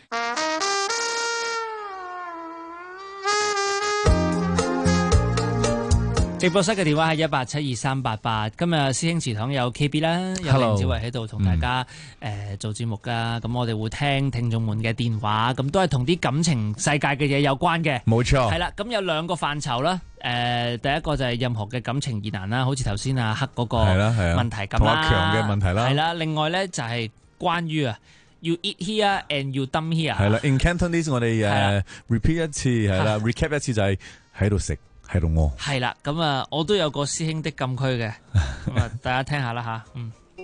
直播室嘅電話係1872388，今日師兄祠堂有 KB 啦，有林子維喺度同大家做節目噶，咁我哋會聽眾們嘅電話，咁都係同啲感情世界嘅嘢有關嘅， 冇錯。 係啦，咁有兩個範疇啦，第一個就係任何嘅感情疑難啦，好似頭先阿黑嗰個問題咁啦， 同阿強嘅問題啦， 係啦，另外咧就係關於You eat here and you dump here。 係啦 ，in Cantonese 我哋repeat 一次，係啦 ，recap 一次就係喺度食。喺度餓係啦，咁啊，我都有個師兄的禁區嘅，咁啊，大家聽下啦吓，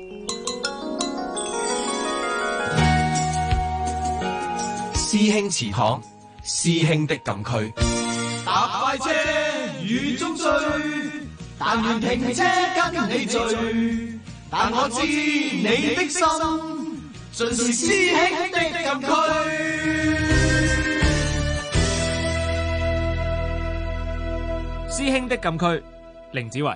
師兄祠堂，師兄的禁區。 搭快車雨中追，但願停車跟你聚，但我知你的心，盡是師兄的禁區。 師兄的禁區，凌子維。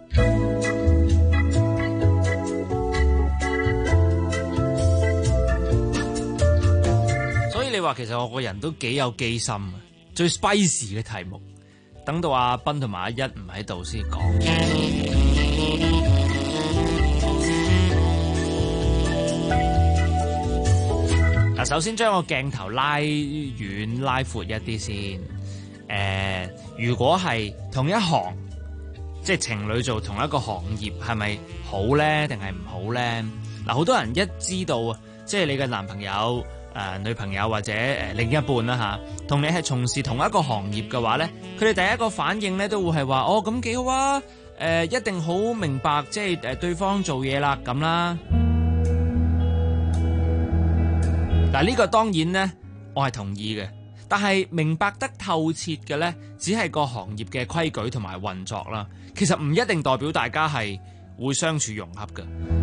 所以你話其實我個人都幾有機心啊！最 spicy 嘅題目，等到阿斌同埋阿一唔喺度先講。嗱，首先將個鏡頭拉遠拉闊一啲先。如果係同一行，即係情侶做同一個行業，係咪好咧，定係唔好咧？嗱，好多人一知道啊，即係你嘅男朋友、女朋友或者另一半啦吓，同你係從事同一個行業嘅話咧，佢哋第一個反應咧都會係話哦，咁幾好啊，一定好明白即係對方做嘢啦咁啦。嗱，呢個當然咧，我係同意嘅。但係明白得透徹嘅呢，只係個行業嘅規矩同埋運作啦。其實唔一定代表大家係會相處融洽嘅。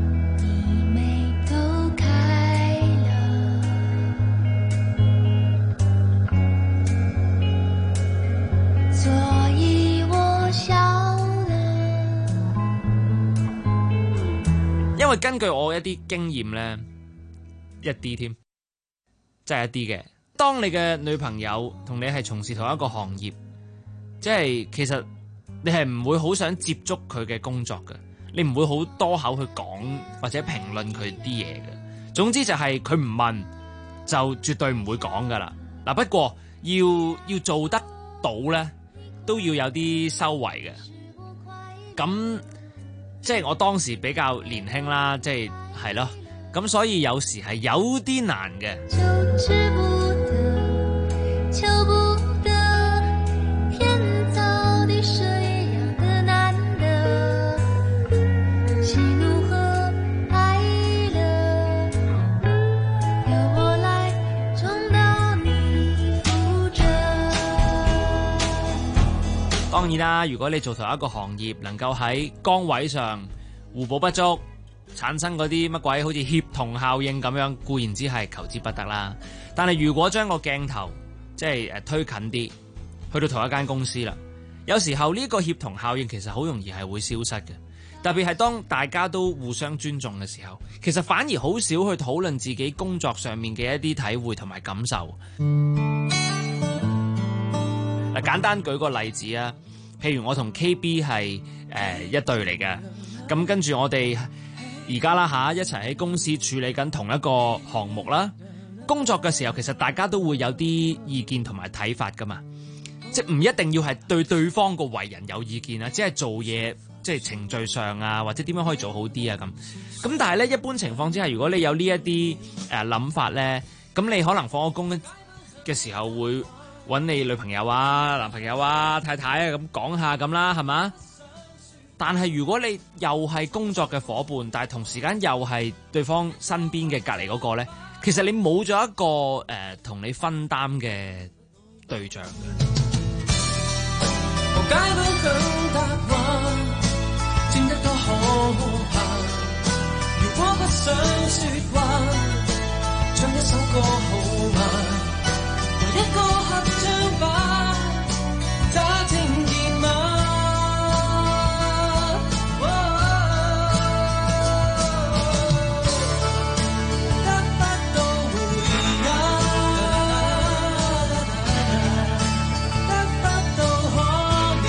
因為根據我一啲經驗呢，一啲添，真係一啲嘅。當你嘅女朋友同你係從事同一個行業，即係其實你係唔會好想接觸佢嘅工作嘅，你唔會好多口去講或者評論佢啲嘢嘅。總之就係佢唔問就絕對唔會講噶啦。嗱，不過要做得到咧，都要有啲修為嘅。咁即係我當時比較年輕啦，即係咯，咁所以有時係有啲難嘅。求不得，天造地設一樣的難得，喜怒和哀樂，由我來重蹈你覆轍。當然啦，如果你做同一個行業，能夠喺崗位上互補不足，產生嗰啲乜鬼好似協同效應咁樣，固然之係求之不得啦。但係如果將個鏡頭即係推近啲，去到同一間公司啦。有時候呢個協同效應其實好容易係會消失嘅，特別係當大家都互相尊重嘅時候，其實反而好少去討論自己工作上面嘅一啲體會同埋感受。嗱，簡單舉個例子啊，譬如我同 KB 係一對嚟嘅，咁跟住我哋而家啦嚇一齊喺公司處理緊同一個項目啦。工作嘅時候，其實大家都會有啲意見同埋睇法噶嘛，即係唔一定要係對對方個為人有意見啊，只係做嘢即係程序上啊，或者點樣可以做好啲啊咁。咁但係咧，一般情況之下，如果你有呢一啲諗法咧，咁你可能放咗工嘅時候會揾你女朋友啊、男朋友啊、太太啊咁講下咁啦，係嘛？但係如果你又係工作嘅夥伴，但係同時間又係對方身邊嘅隔離嗰個咧，其實你冇咗一個同你分擔嘅對象嘅。 怕。如果不想說話，唱一首歌好嗎？來一個合唱吧，乍聽見嗎？得不到回音，得不到可憐，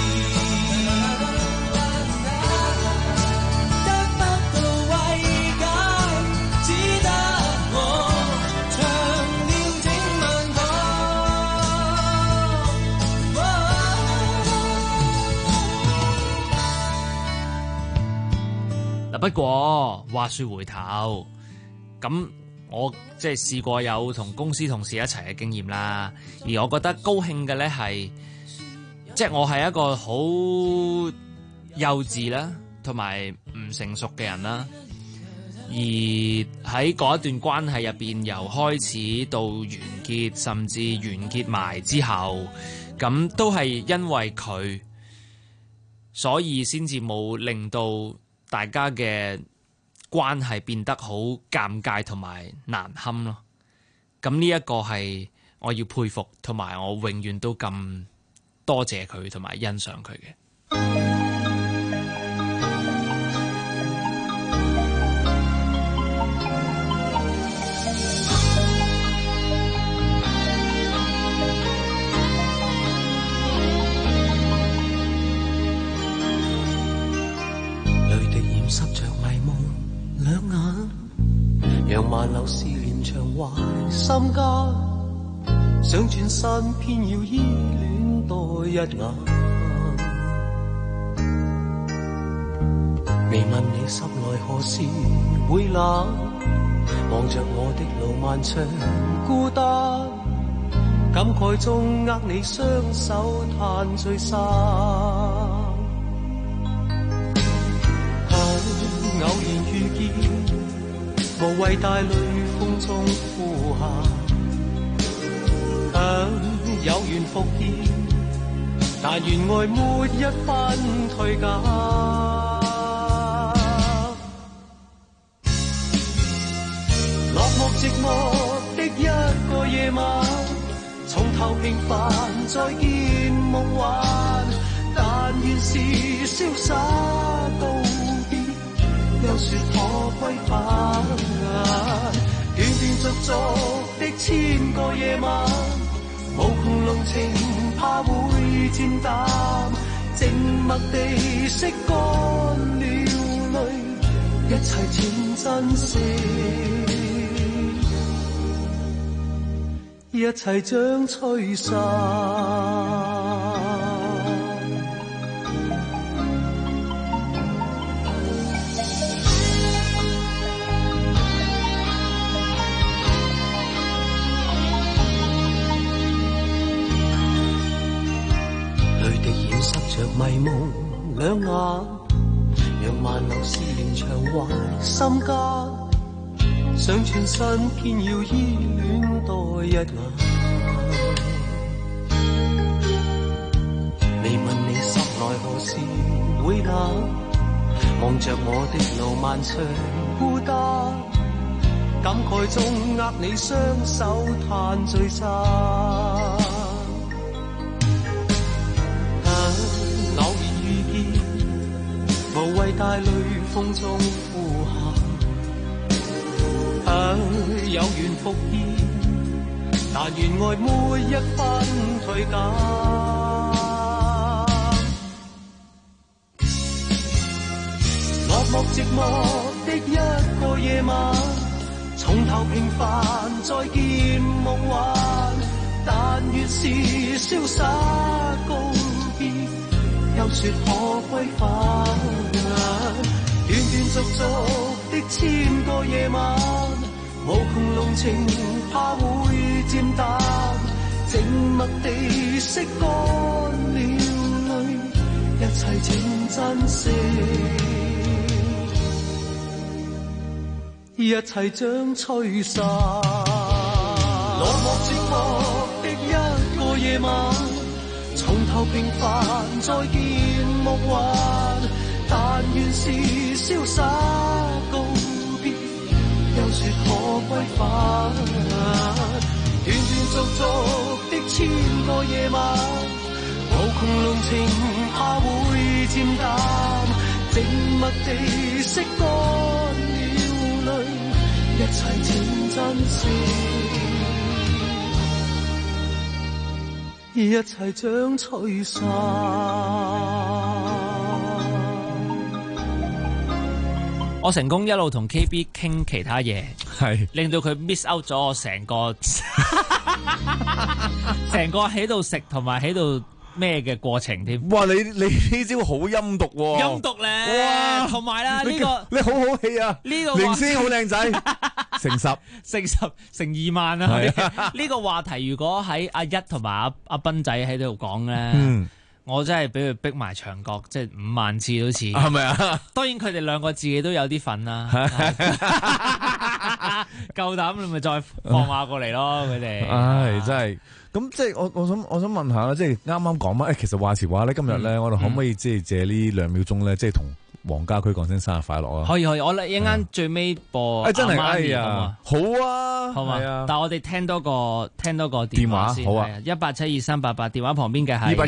得不到慰解，只得我唱了整晚歌。 嗱，不過話說回頭，咁我即係試過有同公司同事一齊嘅經驗啦，而我覺得高興嘅咧係，即係我係一個好幼稚啦，同埋唔成熟嘅人啦。而喺嗰一段關係入邊，由開始到完結，甚至完結埋之後，咁都係因為佢，所以先至冇令到大家嘅關係變得好尷尬同埋難堪咯。咁呢一個係我要佩服，同埋我永遠都咁多謝佢同埋欣賞佢嘅。 濕着迷夢兩眼，讓萬流思念長懷心間，想轉身偏要依戀多一眼。未問你心內何時會冷，望着我的路漫長孤單，感慨中握你雙手嘆聚散。偶然遇見，無謂帶淚風中呼喊，有緣復見，但願愛沒一分退減。落寞寂寞的一個夜晚，從頭平凡再見夢幻，但願是瀟灑告別，又說可歸返，斷斷續續的千個夜晚，無窮濃情怕會漸淡，靜默地拭乾了淚，一切請珍惜，一切將吹散。着迷夢兩眼，讓萬流思念長懷心間，想轉身偏要依戀多一眼。未問你心內何時會冷，望着我的路漫長孤單，感慨中握你雙手嘆聚散。無謂帶淚風中呼喊，有緣復見，但願愛沒一分退減。落寞寂寞的一個夜晚，從頭平凡再見夢幻，但願是瀟灑告別，又說可歸返，斷斷續續的千個夜晚，無窮濃情怕會漸淡，靜默地拭乾了淚，一切請珍惜，一切將吹散。落寞寂寞的一個夜晚，從頭平凡再見夢幻，但願願是瀟灑告別，又說可歸返。斷斷續續的千個夜晚，無窮濃情怕會漸淡，靜默地拭乾了淚，一切請珍惜，一切將吹散。 我成功一路同 KB 傾其他嘢，係令到佢 miss out 咗我成個喺度食同埋喺度咩嘅過程添。 哇！你呢招好陰毒喎， 陰毒咧！哇！同埋啦，呢個你好好氣啊！ 呢個靈師好靚仔，乘 2萬啊！呢個話題如果喺阿一同埋阿斌仔喺度講咧。我真係俾佢逼埋牆角，即係5萬次都似，係咪啊？當然佢哋兩個自己都有啲份啦，夠膽你咪再放馬過嚟咯，佢哋。 唉，真係咁，即係我想問下啦，即係啱啱講乜？其實話時話咧，今日咧，我哋可唔可以即係借呢2秒鐘咧，即係同黃家駒講聲生日快樂啊！ 可以，我一陣間最尾播。 真係哎呀，好啊， 好嘛。但係我哋聽多個電話先，好啊，1872388電話旁邊嘅係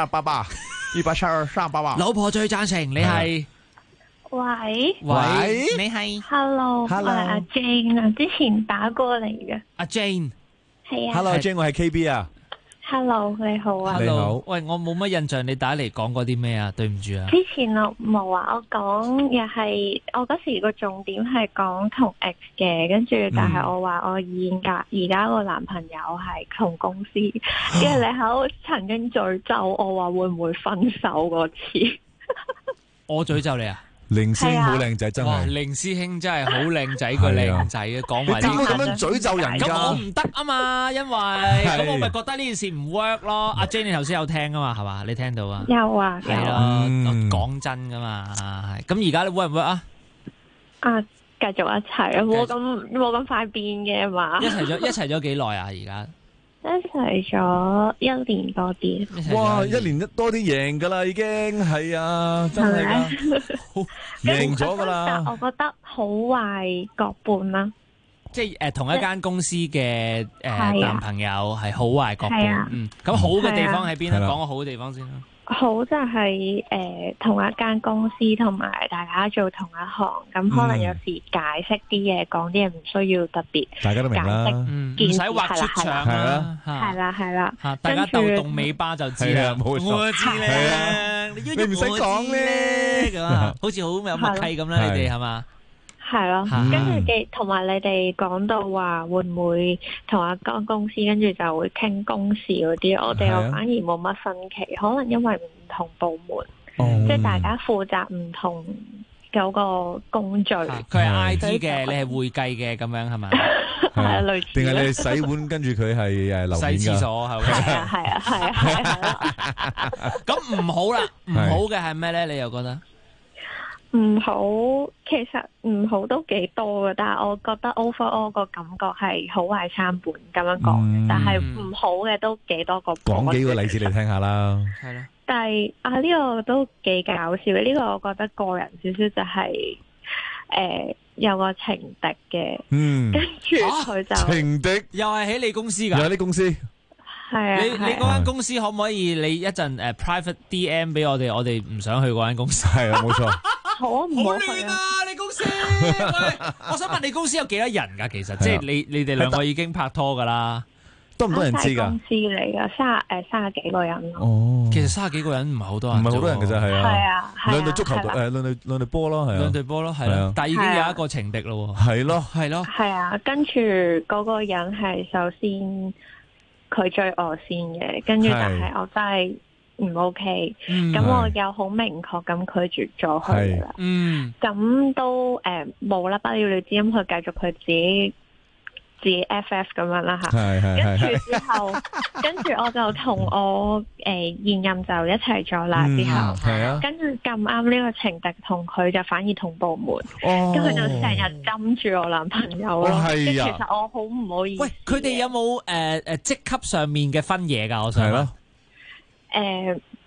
1723881，1723881。 老婆最贊成你係。 喂， 你係 Hello， 我係阿 Jane 啊，之前打過嚟嘅。 阿 Jane， 係啊。 Hello Jane，我係 KB 啊。 Hello， 你好啊。 你好。 喂，我冇乜印象，你打嚟講過啲咩啊？對唔住啊。 之前我冇啊，我講又係我嗰時個重點係講同 X 嘅，跟住但係我話我而家個男朋友係同公司，跟住你喺度曾經詛咒我話會唔會分手嗰次。 我詛咒你啊？ 凌師兄好靚仔，真係。 凌師兄真係好靚仔，個靚仔啊！講埋你點會咁樣詛咒人㗎？ 咁我唔得啊嘛，因為咁我咪覺得呢件事唔 work 咯。阿 Jane 你頭先有聽啊嘛，係嘛？你聽到啊？ 有啊， 係咯，講真㗎嘛。咁而家你 work 唔 work 啊？ 啊，繼續一齊啊！冇咁快變嘅嘛。 一齊咗幾耐啊？而家？ 一齊咗1年多啲。 哇！1年多啲贏噶啦，已經係啊，真係噶，贏咗噶啦。 但我覺得好壞各半啦。 即係同一間公司嘅男朋友係好壞各半。咁好嘅地方喺邊咧？講個好嘅地方先啦。 好就係同一間公司，同埋大家做同一行，咁可能有時解釋啲嘢，講啲嘢唔需要特別大家都明啦， 唔使畫出場啦， 係啦， 大家鬥動尾巴就知啦，我知咧，你唔使講咧，咁啊，好似好有默契咁啦，你哋係嘛？ 係咯，跟住同埋你哋講到話會唔會同一間公司，跟住就會傾公事嗰啲，我哋又反而冇乜分歧，可能因為唔同部門，即係大家負責唔同嗰個工序。 佢係 IT 嘅，你係會計嘅，咁樣係咪？ 係啊，類似。 定係你洗碗，跟住佢係樓面洗廁所係咪？ 係啊。 咁唔好啦，唔好嘅係咩咧？你又覺得？ 唔好，其實唔好都幾多嘅，但係我覺得 overall 個感覺係好壞參半咁樣講，但係唔好嘅都幾多個。 講幾個例子嚟聽下啦。 係咯。 但係呢個都幾搞笑嘅，呢個我覺得個人少少就係有個情敵嘅，跟住佢就情敵又係喺你公司㗎， 又喺你公司。 係啊， 你嗰間公司可唔可以你一陣private DM 俾我哋？我哋唔想去嗰間公司。 係啊，冇錯。 好啊，唔好去啊！你公司，我想問你公司有幾多人㗎？其實即係你哋兩個已經拍拖㗎啦， 多唔多人知㗎？ 公司嚟㗎，30幾個人。 哦， 其實30幾個人唔係好多人， 唔係好多人嘅啫，係啊。 係啊， 兩隊足球隊兩隊波咯，係啊。 兩隊波咯，係啊。但係已經有一個情敵咯喎。係咯，係咯。 係啊，跟住嗰個人係首先佢追我先嘅，跟住但係我真係唔 OK，咁我又好明確咁拒絕咗佢啦。咁都冇啦，不了了之，咁佢繼續佢自己 FF 咁樣啦吓。跟住之後，跟住我就同我現任就一齊咗啦。之後，跟住咁啱呢個情敵同佢就反而同部門，咁佢就成日針住我男朋友咯。其實我好唔好意思。 喂，佢哋有冇職級上面嘅分野㗎？我想。係咯。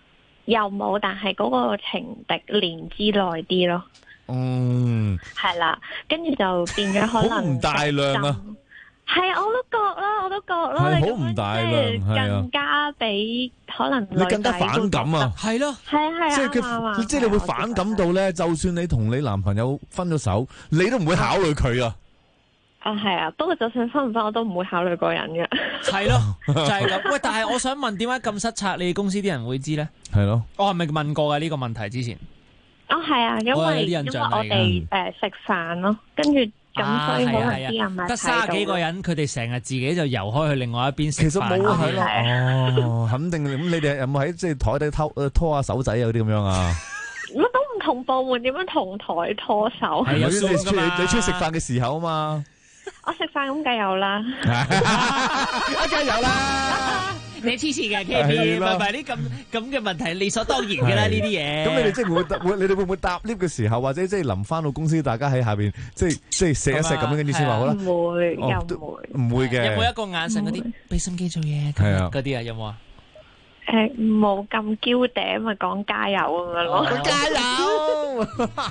又冇，但係嗰個情敵年資耐啲咯。係啦，跟住就變咗可能好唔大量啊。 係啊，我都覺咯， 係好唔大量， 更加比可能你更加反感啊。 係咯， 係即係佢，即係你會反感到咧，就算你同你男朋友分咗手，你都唔會考慮佢啊。 係啊，不過就算分唔分，我都唔會考慮個人嘅。 係咯，就係咁。喂，但係我想問，點解咁失策？你哋公司啲人會知咧？ 係咯， 我係咪問過嘅呢個問題之前？ 係啊，因為我哋食飯咯，跟住咁所以可能啲人咪得30幾個人，佢哋成日自己就游開去另外一邊食飯。 其實冇係咯，肯定咁。你哋有冇喺即係台底拖下手仔啊嗰啲咁樣啊？ 乜都唔同部門點樣同台拖手？ 係有算㗎嘛？你出去食飯嘅時候啊嘛。 我食飯咁梗有啦， 梗有啦。 你黐線嘅 KB，唔係啲咁嘅問題，理所當然嘅啦呢啲嘢。 咁你哋即係你哋會唔會搭 lift 嘅時候，或者即係臨翻到公司，大家喺下邊即係錫一錫咁樣，跟住先話好啦？ 唔會，又唔會嘅。 有冇一個眼神嗰啲俾心機做嘢嗰啲啊？有冇啊？ 冇咁嬌嗲，咪講加油咁樣咯。 加油！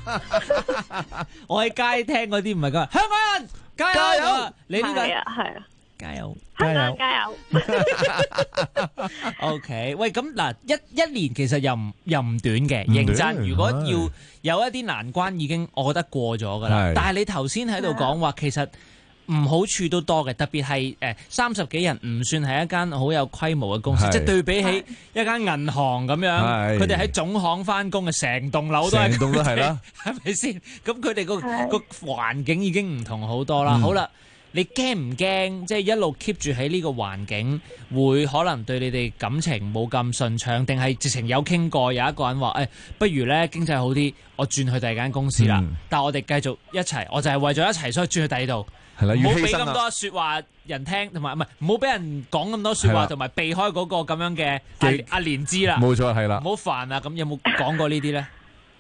我喺街聽嗰啲唔係㗎，香港人加油！你呢個係啊，加油！ 香港人加油 ！OK， 喂，咁嗱，一年其實又唔短嘅，認真。如果要有一啲難關，已經我覺得過咗噶啦。但係你頭先喺度講話，其實唔好處都多嘅，特別係30幾人唔算係一間好有規模嘅公司，即係對比起一間銀行咁樣，佢哋喺總行翻工嘅，成棟樓都係啦，係咪先？咁佢哋個環境已經唔同好多啦。好啦。你驚唔驚？即係一路 keep 住喺呢個環境，會可能對你哋感情冇咁順暢，定係直情有傾過？有一個人話：不如咧經濟好啲，我轉去第二間公司啦。但係我哋繼續一齊，我就係為咗一齊，所以轉去第二度。係啦，唔好俾咁多説話人聽，同埋唔好俾人講咁多説話，同埋避開嗰個咁樣嘅阿連枝啦。冇錯，係啦，唔好煩啊！咁有冇講過呢啲咧？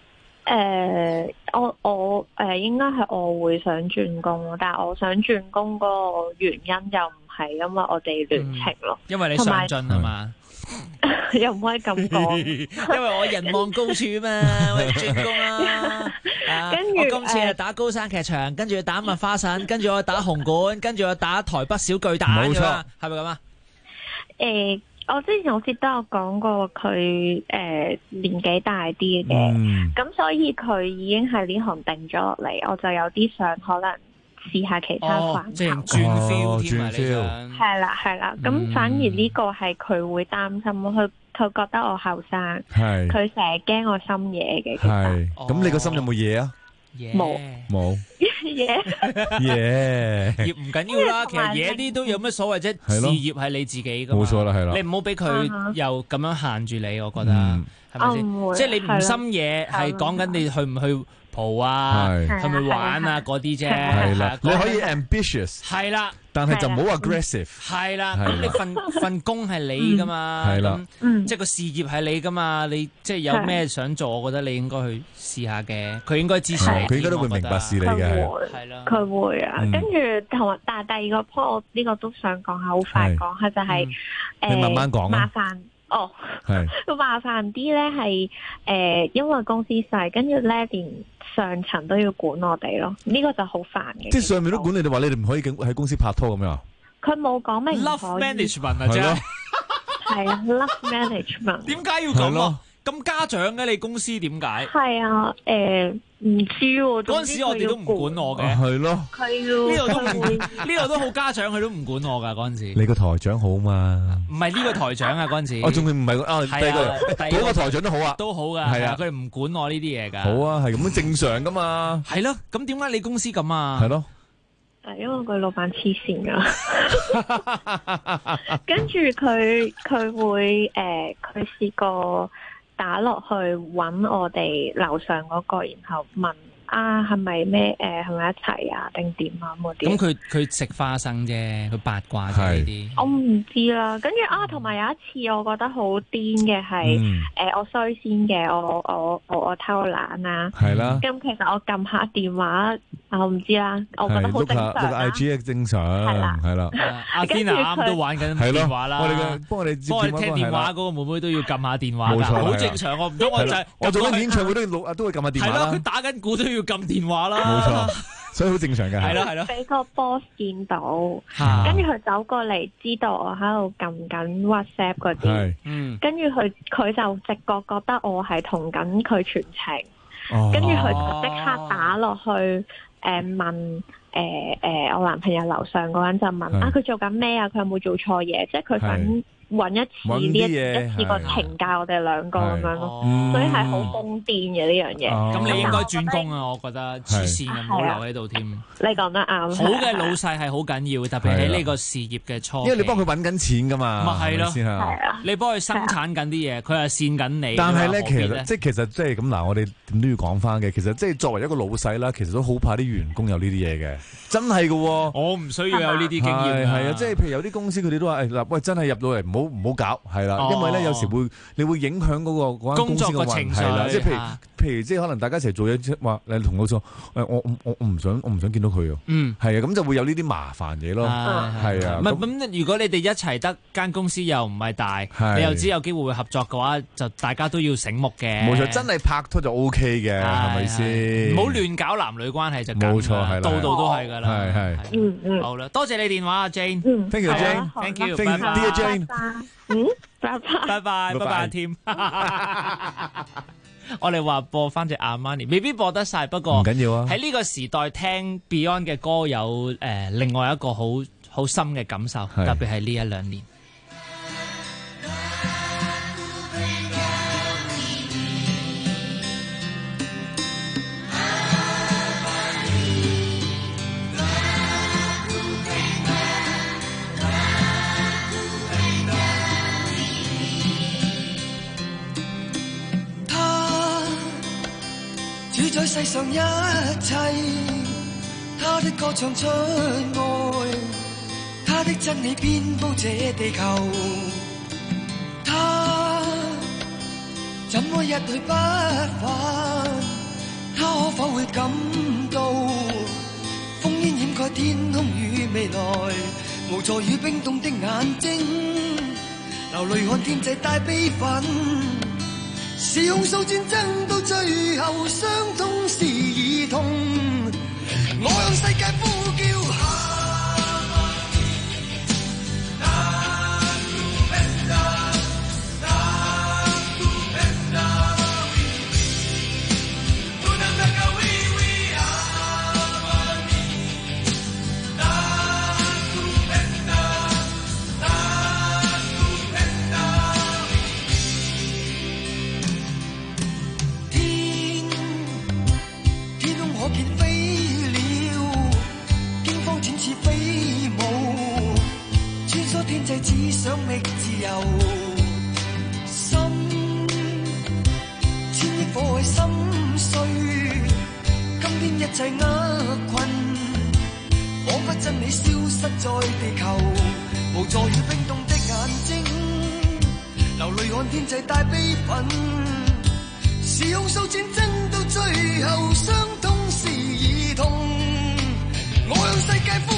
我應該係我會想轉工咯，但係我想轉工嗰個原因又唔係因為我哋戀情咯， 因為你上進係嘛？ 又唔可以咁講， 因為我人望高處嘛，我要轉工啦。跟住我今次係打高山劇場，跟住打麥花臣，跟住我打紅館，跟住我打台北小巨蛋，冇錯，係咪咁啊？ 我之前好似都有講過佢年紀大啲嘅，咁所以佢已經係呢行定咗落嚟，我就有啲想可能試下其他範疇。即係轉 feel 添啊！你想係啦，咁反而呢個係佢會擔心，佢覺得我後生，佢成日驚我心嘢嘅。其實咁你個心有冇嘢啊？ 冇嘢唔緊要啦，其實嘢啲都有咩所謂啫？事業係你自己噶嘛， 冇錯啦，係啦， 你唔好俾佢又咁樣限住你，我覺得係咪先？即係你唔心嘢係講緊你去唔去蒲啊，係咪玩啊嗰啲啫？ 係啦，你可以 ambitious， 係啦， 但係就唔好話 aggressive。 係啦，咁你份工係你噶嘛， 係啦， 即係個事業係你噶嘛，你即係有咩想做，我覺得你應該去試下嘅。佢應該支持你， 佢應該都會明白事你嘅， 係啦，佢會啊。跟住同埋，但係第二個 point，我呢個都想講下，好快講下就係你慢慢講麻煩。會麻煩啲咧，係因為公司細，跟住咧連上層都要管我哋咯，呢個就好煩嘅。 即係上面都管你哋，話你哋唔可以喺公司拍拖咁樣。 佢冇講明 love management 啊，啫係啊 love management。 點解要咁啊？咁家長嘅你公司點解？ 係啊，唔知喎。 嗰陣時我哋都唔管我嘅。 係咯。 佢要呢度都好家長，佢都唔管我㗎嗰陣時。 你個台長好嘛？ 唔係呢個台長啊，嗰陣時。 我仲唔係嗰個台長都好啊。 都好㗎。係啊，佢哋唔管我呢啲嘢㗎。 好啊，係咁正常㗎嘛。 係咯，咁點解你公司咁啊？ 係咯。 因為佢老闆黐線㗎。跟住佢會佢試過打落去揾我哋樓上嗰個，然後問啊係咪咩係咪一齊啊定點啊嗰啲。 咁佢食花生啫，佢八卦啫呢啲。 我唔知啦，跟住同埋有一次我覺得好癲嘅係我衰先嘅，我偷懶啊。係啦。咁其實我撳下電話，我唔知啦，我覺得好正常啦。 碌 IG 正常。係啦。 阿 Tina 啱都玩緊電話啦。 幫我哋聽電話嗰個妹妹都要撳下電話㗎，好正常。我唔通我做緊演唱會都會撳下電話啦。 係咯，佢打緊鼓都要撳電話啦。 冇錯，所以好正常嘅。 係咯。 俾個 boss 見到，跟住佢走過嚟，知道我喺度撳緊 WhatsApp 嗰啲。跟住佢就直覺覺得我係同緊佢傳情，跟住佢就即刻打落去問我男朋友樓上嗰人就問佢做緊咩啊？佢有冇做錯嘢？即係佢想揾一次呢一次個懲戒我哋兩個咁樣咯，所以係好瘋癲嘅呢樣嘢。 咁你應該轉工啊！我覺得黐線嘅，唔好留喺度添。 你講得啱。 好嘅老細係好緊要，特別喺呢個事業嘅初期。 因為你幫佢揾緊錢噶嘛， 咪係咯，你幫佢生產緊啲嘢，佢係跣緊你。 但係咧，其實即係咁嗱，我哋點都要講翻嘅。其實即係作為一個老細啦，其實都好怕啲員工有呢啲嘢嘅，真係噶。 我唔需要有呢啲經驗。 係啊，即係譬如有啲公司佢哋都話嗱，喂，真係入到嚟唔好搞，係啦，因為咧有時你會影響嗰間公司嘅情緒啦。即係譬如即係可能大家一齊做嘢，話你同我講，我唔想見到佢啊。係啊，咁就會有呢啲麻煩嘢咯。係啊。 咁如果你哋一齊得間公司又唔係大，你又知有機會會合作嘅話，就大家都要醒目嘅。 冇錯，真係拍拖就 OK 嘅，係咪先？ 唔好亂搞男女關係就冇錯，係啦， 度度都係㗎啦。 係。 好啦，多謝你電話啊 Jane。 Thank you Jane。Thank you。Dear Jane。 拜拜添。我哋話播翻隻阿瑪尼，未必播得晒，不過唔緊要啊。 喺呢個時代聽 Beyond 嘅歌有另外一個好深嘅感受，特別係呢一兩年。 主宰世上一切，他的歌唱出愛，他的真理遍佈這地球。他怎麼一去不返？他可否會感到烽煙掩蓋天空與未來，無助與冰凍的眼睛，流淚看天際帶悲憤。是控訴戰爭到最後，傷痛是兒童。我向世界呼叫。只想覓自由，心千億火海心碎，今天一切厄困，彷彿真理消失在地球，無助與冰凍的眼睛，流淚看天際帶悲憤，是控訴戰爭到最後，傷痛是兒童，我向世界呼